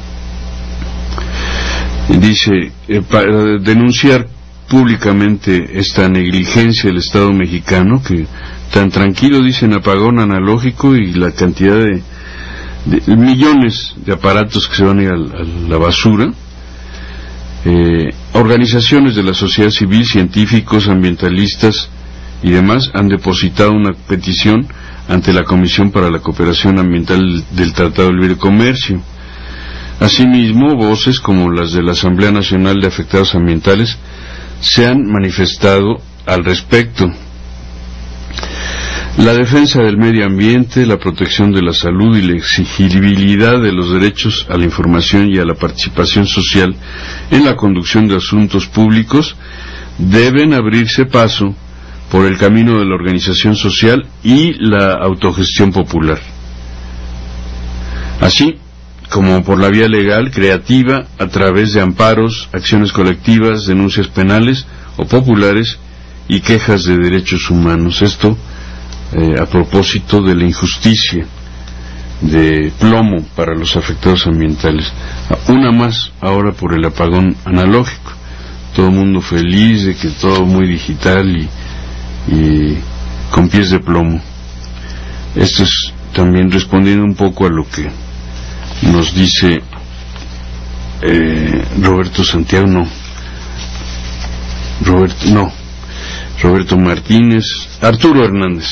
Dice, eh, para denunciar públicamente esta negligencia del Estado mexicano, que tan tranquilo dicen apagón analógico, y la cantidad de, de millones de aparatos que se van a ir a, a la basura. Eh, organizaciones de la sociedad civil, científicos, ambientalistas y demás han depositado una petición ante la Comisión para la Cooperación Ambiental del Tratado de Libre Comercio. Asimismo, voces como las de la Asamblea Nacional de Afectados Ambientales se han manifestado al respecto. La defensa del medio ambiente, la protección de la salud y la exigibilidad de los derechos a la información y a la participación social en la conducción de asuntos públicos deben abrirse paso por el camino de la organización social y la autogestión popular, así como por la vía legal, creativa, a través de amparos, acciones colectivas, denuncias penales o populares y quejas de derechos humanos. Esto eh, a propósito de la injusticia de plomo para los afectados ambientales. Una más ahora por el apagón analógico. Todo el mundo feliz de que todo muy digital y, y con pies de plomo. Esto es también respondiendo un poco a lo que nos dice eh, Roberto Santiago, no, Roberto, no, Roberto Martínez, Arturo Hernández,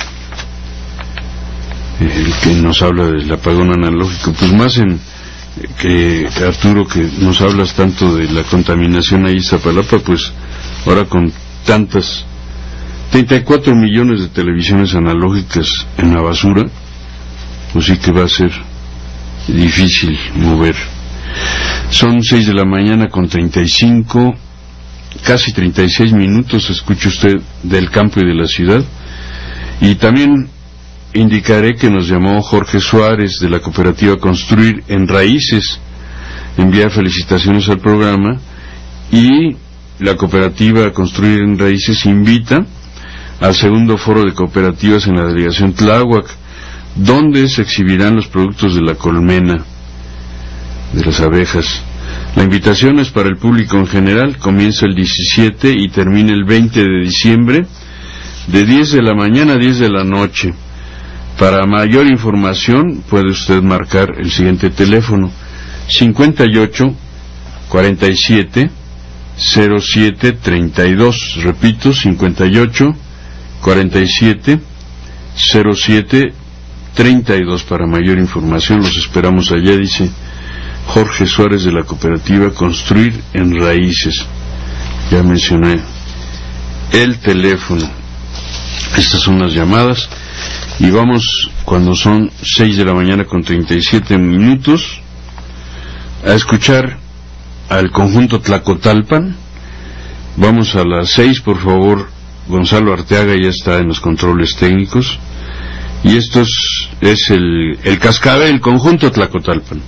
el que nos habla del apagón analógico. Pues más en que Arturo, que nos hablas tanto de la contaminación ahí en Iztapalapa, pues ahora con tantas treinta y cuatro millones de televisiones analógicas en la basura, pues sí que va a ser difícil mover. Son seis de la mañana con treinta y cinco, casi treinta y seis minutos. Escuche usted del campo y de la ciudad. Y también indicaré que nos llamó Jorge Suárez de la cooperativa Construir en Raíces, envía felicitaciones al programa, y la cooperativa Construir en Raíces invita al segundo foro de cooperativas en la delegación Tláhuac, donde se exhibirán los productos de la colmena de las abejas. La invitación es para el público en general, comienza el diecisiete y termina el veinte de diciembre, de diez de la mañana a diez de la noche. Para mayor información puede usted marcar el siguiente teléfono: cincuenta y ocho, cuarenta y siete, cero siete, treinta y dos. Repito, cincuenta y ocho, cuarenta y siete, cero siete, treinta y dos. Para mayor información los esperamos allá, dice Jorge Suárez de la cooperativa Construir en Raíces. Ya mencioné el teléfono. Estas son las llamadas y vamos, cuando son seis de la mañana con treinta y siete minutos, a escuchar al conjunto Tlacotalpan. Vamos a las seis, por favor. Gonzalo Arteaga ya está en los controles técnicos y esto es, es el, el Cascabel, el conjunto Tlacotalpan.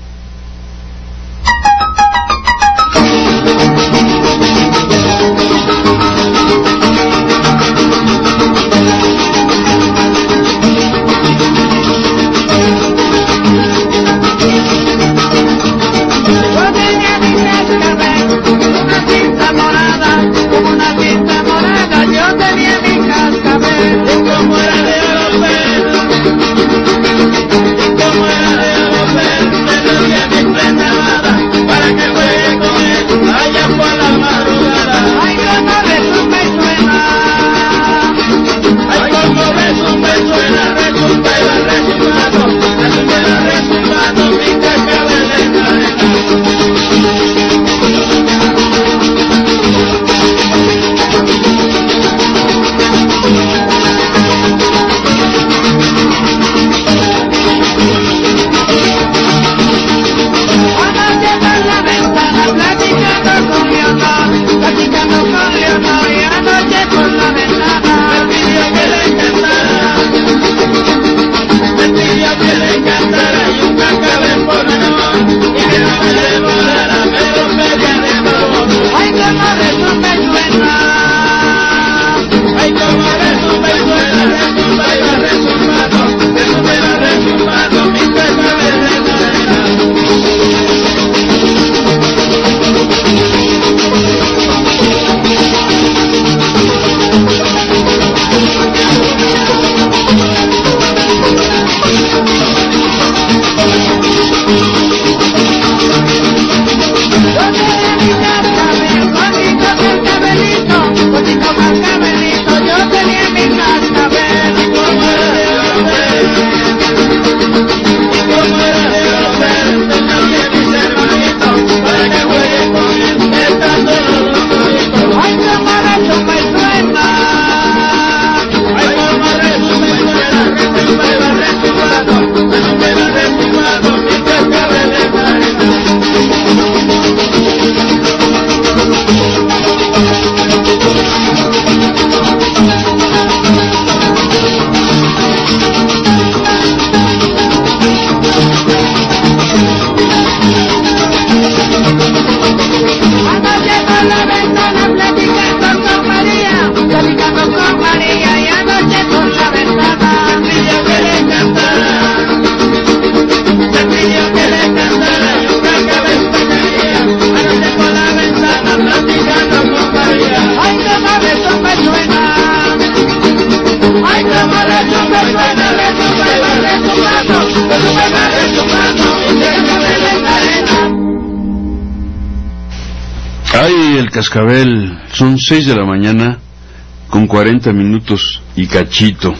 Ay, el Cascabel. Son seis de la mañana con cuarenta minutos y cachito.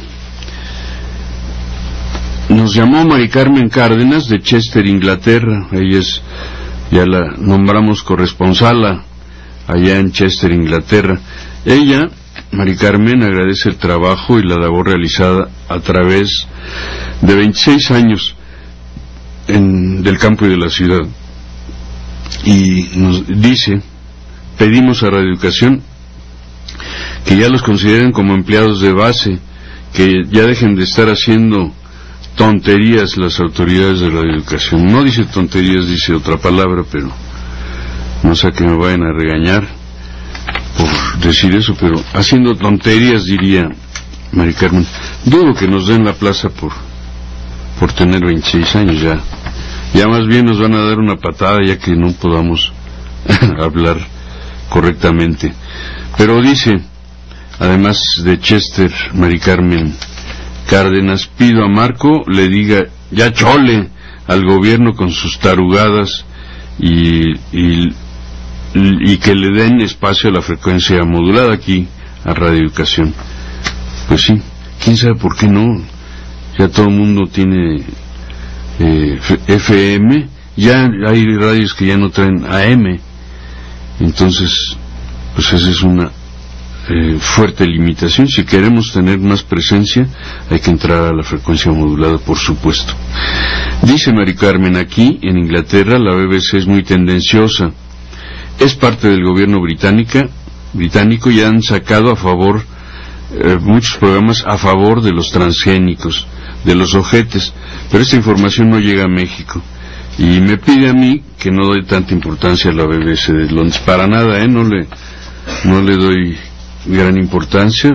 Nos llamó Mari Carmen Cárdenas de Chester, Inglaterra. Ella es, ya la nombramos corresponsala allá en Chester, Inglaterra. Ella, Mari Carmen, agradece el trabajo y la labor realizada a través de veintiséis años en, del campo y de la ciudad. Y nos dice: pedimos a Radio Educación que ya los consideren como empleados de base, que ya dejen de estar haciendo tonterías las autoridades de Radio Educación. No dice tonterías, dice otra palabra, pero no sé que me vayan a regañar por decir eso, pero haciendo tonterías, diría Mari Carmen. Dudo que nos den la plaza por por tener veintiséis años. Ya ya más bien nos van a dar una patada ya que no podamos hablar correctamente. Pero dice, además de Chester, Mari Carmen Cárdenas: pido a Marco le diga ya chole al gobierno con sus tarugadas y, y, y que le den espacio a la frecuencia modulada aquí a Radio Educación. Pues sí, quién sabe por qué no. Ya todo el mundo tiene eh, F M, ya hay radios que ya no traen A M, entonces pues esa es una eh, fuerte limitación. Si queremos tener más presencia hay que entrar a la frecuencia modulada, por supuesto. Dice Mari Carmen, aquí en Inglaterra la B B C es muy tendenciosa, es parte del gobierno británica, británico y han sacado a favor eh, muchos programas a favor de los transgénicos, de los ojetes, pero esta información no llega a México y me pide a mí que no doy tanta importancia a la B B C de Londres, para nada, eh, no le no le doy gran importancia.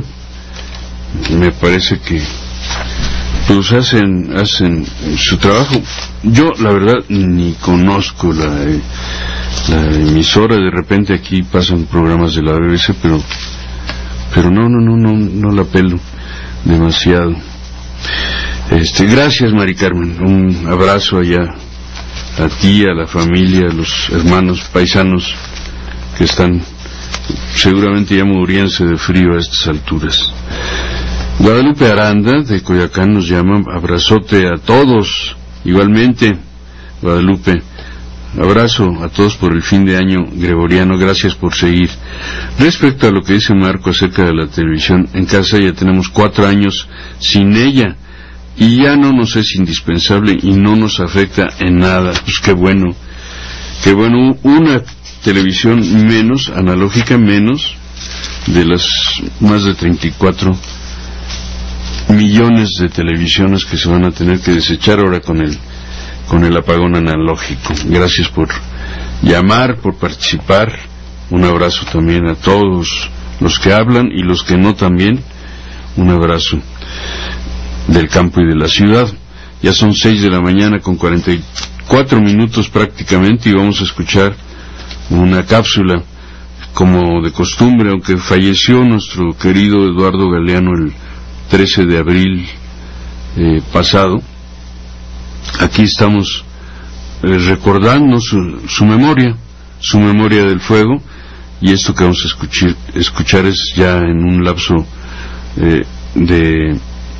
Me parece que pues hacen hacen su trabajo. Yo la verdad ni conozco la, eh, la emisora, de repente aquí pasan programas de la B B C, pero pero no no no no no la pelo demasiado. Este, gracias Mari Carmen, un abrazo allá a ti, a la familia, a los hermanos paisanos que están seguramente ya muriéndose de frío a estas alturas. Guadalupe Aranda de Coyoacán nos llama, abrazote a todos, igualmente Guadalupe, abrazo a todos por el fin de año gregoriano, gracias por seguir. Respecto a lo que dice Marco acerca de la televisión, en casa ya tenemos cuatro años sin ella y ya no nos es indispensable y no nos afecta en nada. Pues qué bueno, qué bueno, una televisión menos, analógica menos, de las más de treinta y cuatro millones de televisiones que se van a tener que desechar ahora con el con el apagón analógico. Gracias por llamar, por participar. Un abrazo también a todos los que hablan y los que no también. Un abrazo del campo y de la ciudad. Ya son seis de la mañana con cuarenta y cuatro minutos prácticamente y vamos a escuchar una cápsula como de costumbre, aunque falleció nuestro querido Eduardo Galeano el trece de abril eh, pasado. Aquí estamos eh, recordando su, su memoria, su memoria del fuego, y esto que vamos a escuchar, escuchar es ya en un lapso eh, de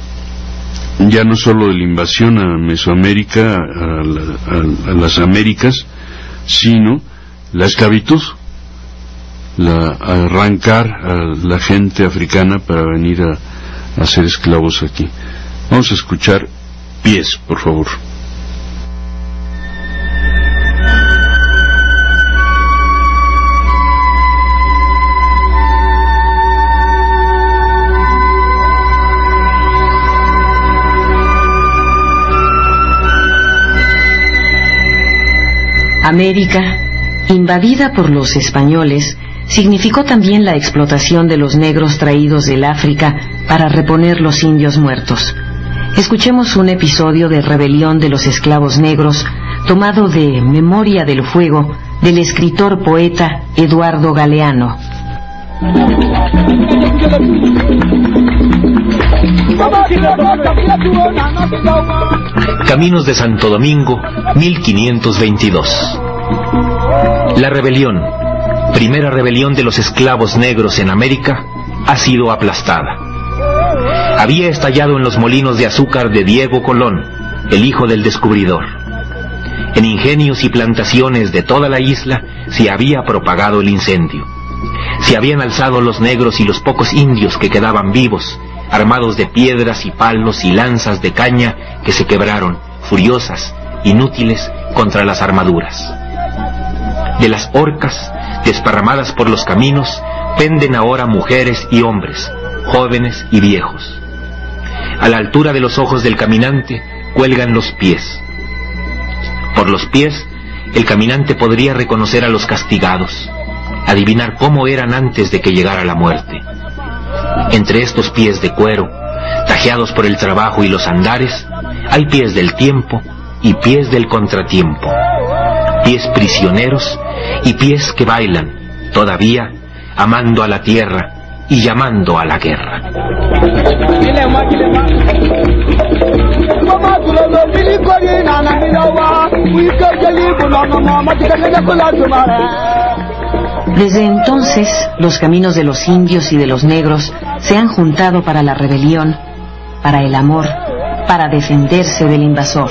ya no solo de la invasión a Mesoamérica, a, la, a, a las Américas, sino la esclavitud, la arrancar a la gente africana para venir a, a ser esclavos aquí. Vamos a escuchar Pies, por favor. América, invadida por los españoles, significó también la explotación de los negros traídos del África para reponer los indios muertos. Escuchemos un episodio de Rebelión de los Esclavos Negros, tomado de Memoria del Fuego, del escritor poeta Eduardo Galeano. Caminos de Santo Domingo, mil quinientos veintidós. La rebelión, primera rebelión de los esclavos negros en América, ha sido aplastada. Había estallado en los molinos de azúcar de Diego Colón, el hijo del descubridor. En ingenios y plantaciones de toda la isla se había propagado el incendio. Se habían alzado los negros y los pocos indios que quedaban vivos, armados de piedras y palos y lanzas de caña que se quebraron, furiosas, inútiles, contra las armaduras. De las horcas, desparramadas por los caminos, penden ahora mujeres y hombres, jóvenes y viejos. A la altura de los ojos del caminante cuelgan los pies. Por los pies, el caminante podría reconocer a los castigados, adivinar cómo eran antes de que llegara la muerte. Entre estos pies de cuero, tajeados por el trabajo y los andares, hay pies del tiempo y pies del contratiempo, pies prisioneros y pies que bailan, todavía, amando a la tierra y llamando a la guerra. Desde entonces, los caminos de los indios y de los negros se han juntado para la rebelión, para el amor, para defenderse del invasor.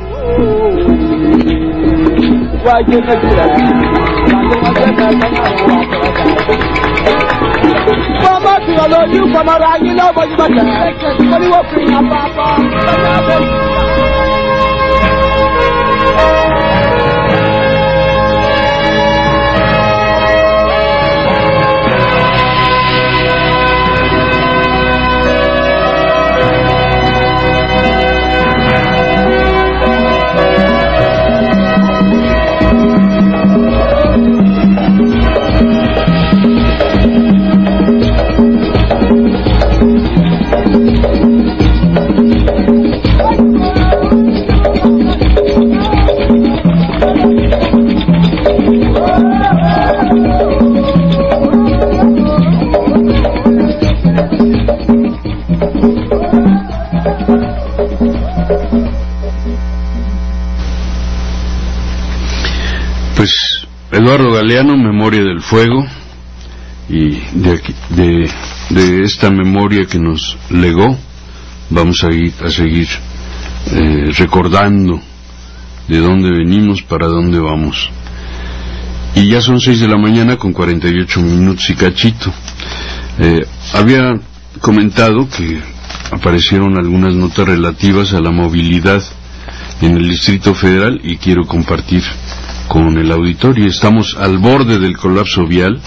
Pues Eduardo Galeano, Memoria del Fuego, y de, aquí, de, de esta memoria que nos legó vamos a, ir, a seguir eh, recordando de dónde venimos, para dónde vamos. Y ya son seis de la mañana con cuarenta y ocho minutos y cachito. Eh, había comentado que aparecieron algunas notas relativas a la movilidad en el Distrito Federal y quiero compartir con el auditorio. Estamos al borde del colapso vial,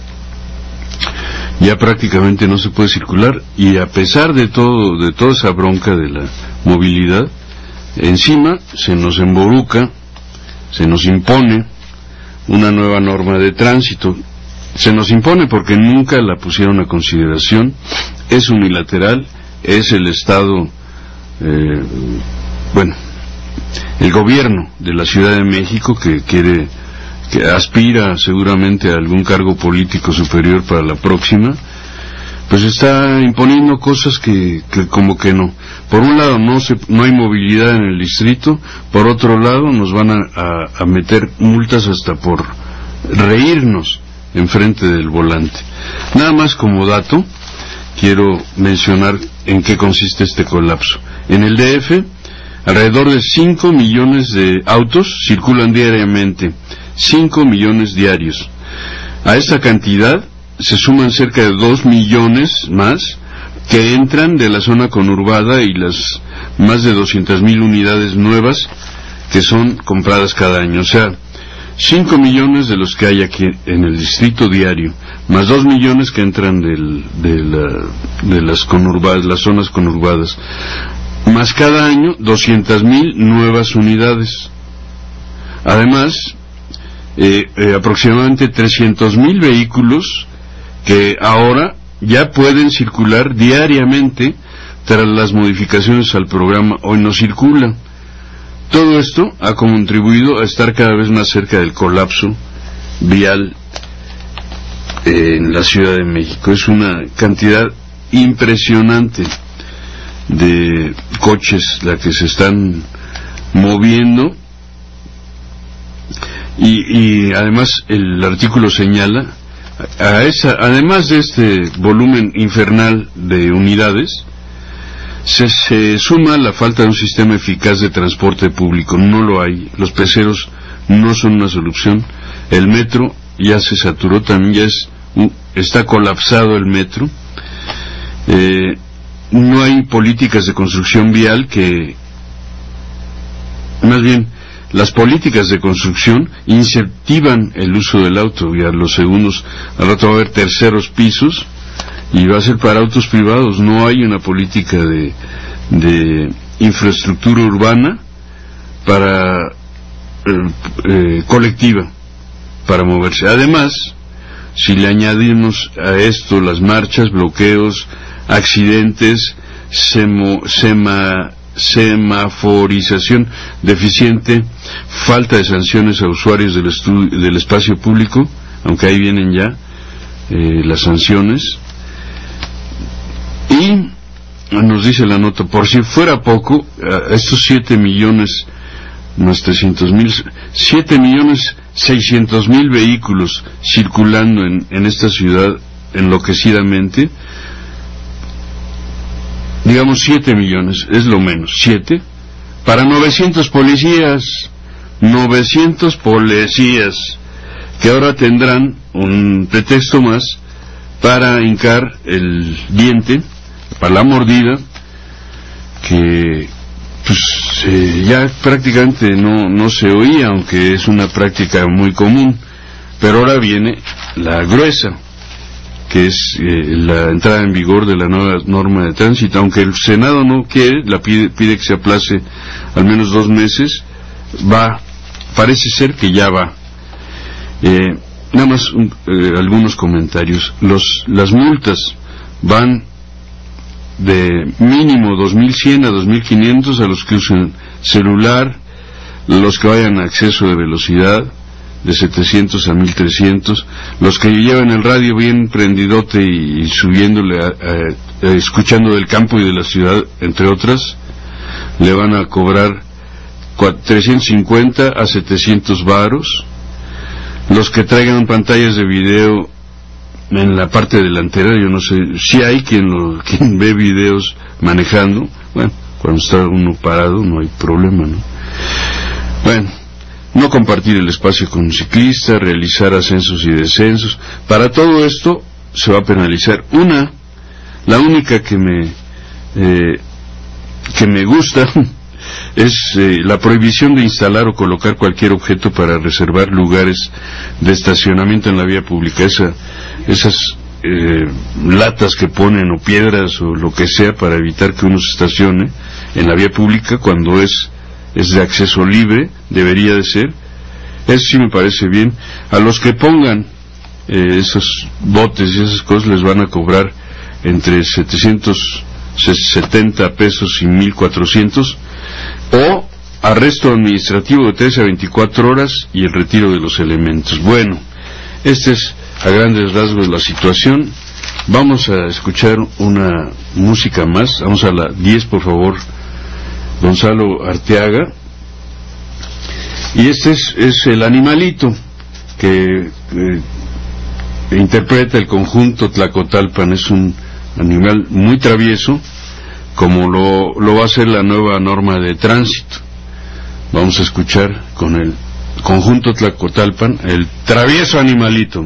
ya prácticamente no se puede circular, y a pesar de todo, de toda esa bronca de la movilidad, encima se nos emboruca, se nos impone una nueva norma de tránsito. Se nos impone porque nunca la pusieron a consideración, es unilateral, es el Estado, eh, bueno, el gobierno de la Ciudad de México que quiere, que aspira seguramente a algún cargo político superior para la próxima, pues está imponiendo cosas que, que como que no. Por un lado no se, no hay movilidad en el distrito, por otro lado nos van a, a, a meter multas hasta por reírnos enfrente del volante. Nada más como dato, quiero mencionar en qué consiste este colapso. En el D F, alrededor de cinco millones de autos circulan diariamente, cinco millones diarios. A esta cantidad se suman cerca de dos millones más que entran de la zona conurbada y las más de doscientas mil unidades nuevas que son compradas cada año. O sea, cinco millones de los que hay aquí en el distrito diario, más dos millones que entran del, de, la, de las conurbadas, las zonas conurbadas, más cada año doscientas mil nuevas unidades. Además, eh, eh, aproximadamente trescientos mil vehículos que ahora ya pueden circular diariamente tras las modificaciones al programa Hoy No Circula. Todo esto ha contribuido a estar cada vez más cerca del colapso vial en la Ciudad de México. Es una cantidad impresionante de coches la que se están moviendo y, y además el artículo señala a esa, además de este volumen infernal de unidades, se, se suma la falta de un sistema eficaz de transporte público. No lo hay, los peceros no son una solución, el metro ya se saturó, también ya es, está colapsado el metro. eh, no hay políticas de construcción vial que, más bien, las políticas de construcción incentivan el uso del auto, y a los segundos, al rato va a haber terceros pisos, y va a ser para autos privados. No hay una política de, de infraestructura urbana para eh, eh, colectiva, para moverse. Además, si le añadimos a esto las marchas, bloqueos, accidentes, semo, sema, semaforización deficiente, falta de sanciones a usuarios del, del espacio público, aunque ahí vienen ya eh, las sanciones, y nos dice la nota, por si fuera poco, estos siete millones más trescientos mil, siete millones seiscientos mil vehículos circulando en, en esta ciudad enloquecidamente, digamos siete millones, es lo menos, siete, para novecientos policías, novecientos policías, que ahora tendrán un pretexto más para hincar el diente, para la mordida, que pues eh, ya prácticamente no, no se oía, aunque es una práctica muy común, pero ahora viene la gruesa, que es eh, la entrada en vigor de la nueva norma de tránsito, aunque el Senado no quiere, la pide, pide que se aplace al menos dos meses, va, parece ser que ya va. Eh, nada más un, eh, algunos comentarios. Los, las multas van de mínimo dos mil cien a dos mil quinientos a los que usen celular, los que vayan a exceso de velocidad, de setecientos a mil trescientos, los que llevan el radio bien prendidote y, y subiéndole, a, a, a, escuchando del campo y de la ciudad, entre otras, le van a cobrar trescientos cincuenta a setecientos varos. Los que traigan pantallas de video en la parte delantera, yo no sé, si hay quien, lo, quien ve videos manejando, bueno, cuando está uno parado no hay problema, ¿no? Bueno, no compartir el espacio con un ciclista, realizar ascensos y descensos, para todo esto se va a penalizar. Una, la única que me eh, que me gusta es eh, la prohibición de instalar o colocar cualquier objeto para reservar lugares de estacionamiento en la vía pública. Esa, esas eh, latas que ponen o piedras o lo que sea para evitar que uno se estacione en la vía pública cuando es es de acceso libre, debería de ser. Eso sí me parece bien. A los que pongan eh, esos botes y esas cosas les van a cobrar entre setecientos setenta pesos y mil cuatrocientos, o arresto administrativo de trece a veinticuatro horas y el retiro de los elementos. Bueno, esta es a grandes rasgos la situación. Vamos a escuchar una música más. Vamos a la diez, por favor, Gonzalo Arteaga. Y este es, es el animalito que eh, interpreta el conjunto Tlacotalpan. Es un animal muy travieso, como lo, lo va a hacer la nueva norma de tránsito. Vamos a escuchar con el conjunto Tlacotalpan el travieso animalito.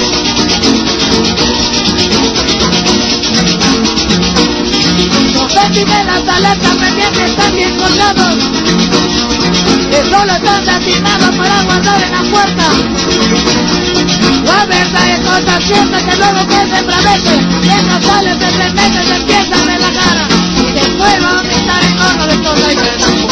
Yo son destinados para guardar en la puerta. La verdad es cosa cierta que luego que se embravece, esas sales de tres meses se empiezan en la cara y después va a aumentar en horno de toda la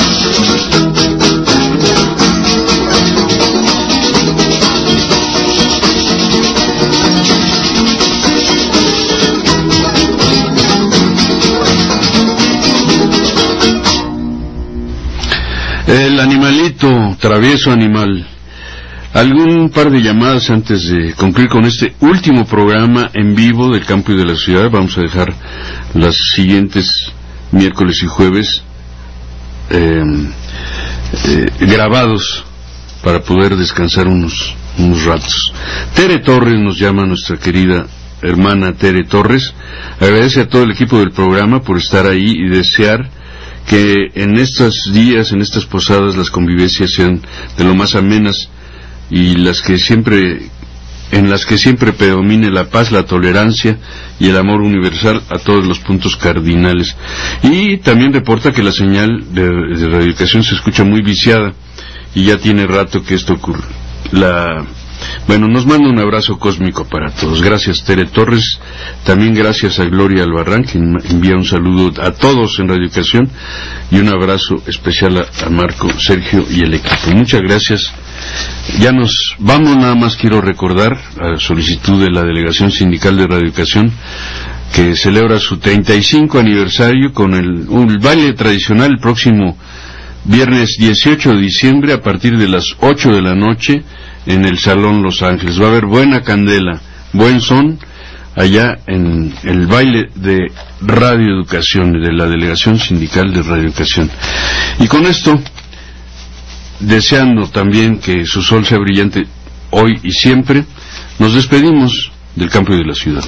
El animalito, travieso animal. Algún par de llamadas antes de concluir con este último programa en vivo del campo y de la ciudad. Vamos a dejar las siguientes miércoles y jueves eh, eh, grabados para poder descansar unos, unos ratos. Tere Torres nos llama, nuestra querida hermana Tere Torres. Agradece a todo el equipo del programa por estar ahí y desear que en estos días, en estas posadas, las convivencias sean de lo más amenas y las que siempre, en las que siempre predomine la paz, la tolerancia y el amor universal a todos los puntos cardinales. Y también reporta que la señal de, de radioeducación se escucha muy viciada y ya tiene rato que esto ocurre. La Bueno, nos manda un abrazo cósmico para todos. Gracias, Tere Torres. También gracias a Gloria Albarrán, que envía un saludo a todos en Radio Educación, y un abrazo especial a, a Marco, Sergio y el equipo. Muchas gracias. Ya nos vamos, nada más quiero recordar, a solicitud de la Delegación Sindical de Radio Educación, que celebra su treinta y cinco aniversario con el, un baile tradicional el próximo viernes dieciocho de diciembre a partir de las ocho de la noche en el Salón Los Ángeles. Va a haber buena candela, buen son, allá en el baile de Radio Educación, de la Delegación Sindical de Radio Educación. Y con esto, deseando también que su sol sea brillante hoy y siempre, nos despedimos del campo y de la ciudad.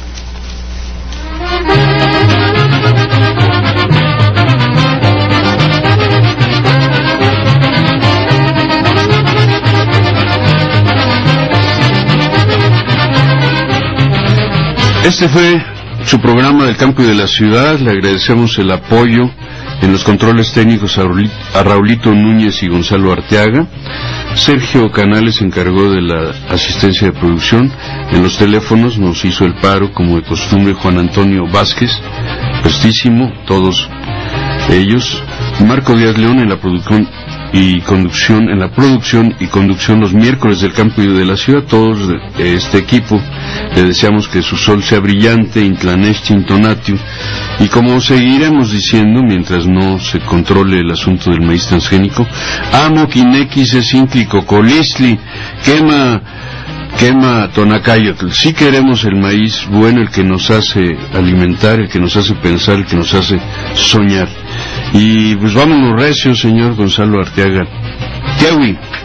Este fue su programa del campo y de la ciudad. Le agradecemos el apoyo en los controles técnicos a Raulito Núñez y Gonzalo Arteaga. Sergio Canales se encargó de la asistencia de producción. En los teléfonos nos hizo el paro, como de costumbre, Juan Antonio Vázquez, prestísimo, todos ellos. Marco Díaz León en la producción y conducción, en la producción y conducción los miércoles del campo y de la ciudad. Todos de este equipo le deseamos que su sol sea brillante, intlanesti, intonatio, y como seguiremos diciendo mientras no se controle el asunto del maíz transgénico, amo quinequis es ínclico colistli, quema quema tonacayotl. Sí queremos el maíz bueno, el que nos hace alimentar, el que nos hace pensar, el que nos hace soñar. Y pues vámonos recio, señor Gonzalo Arteaga. Tiawi.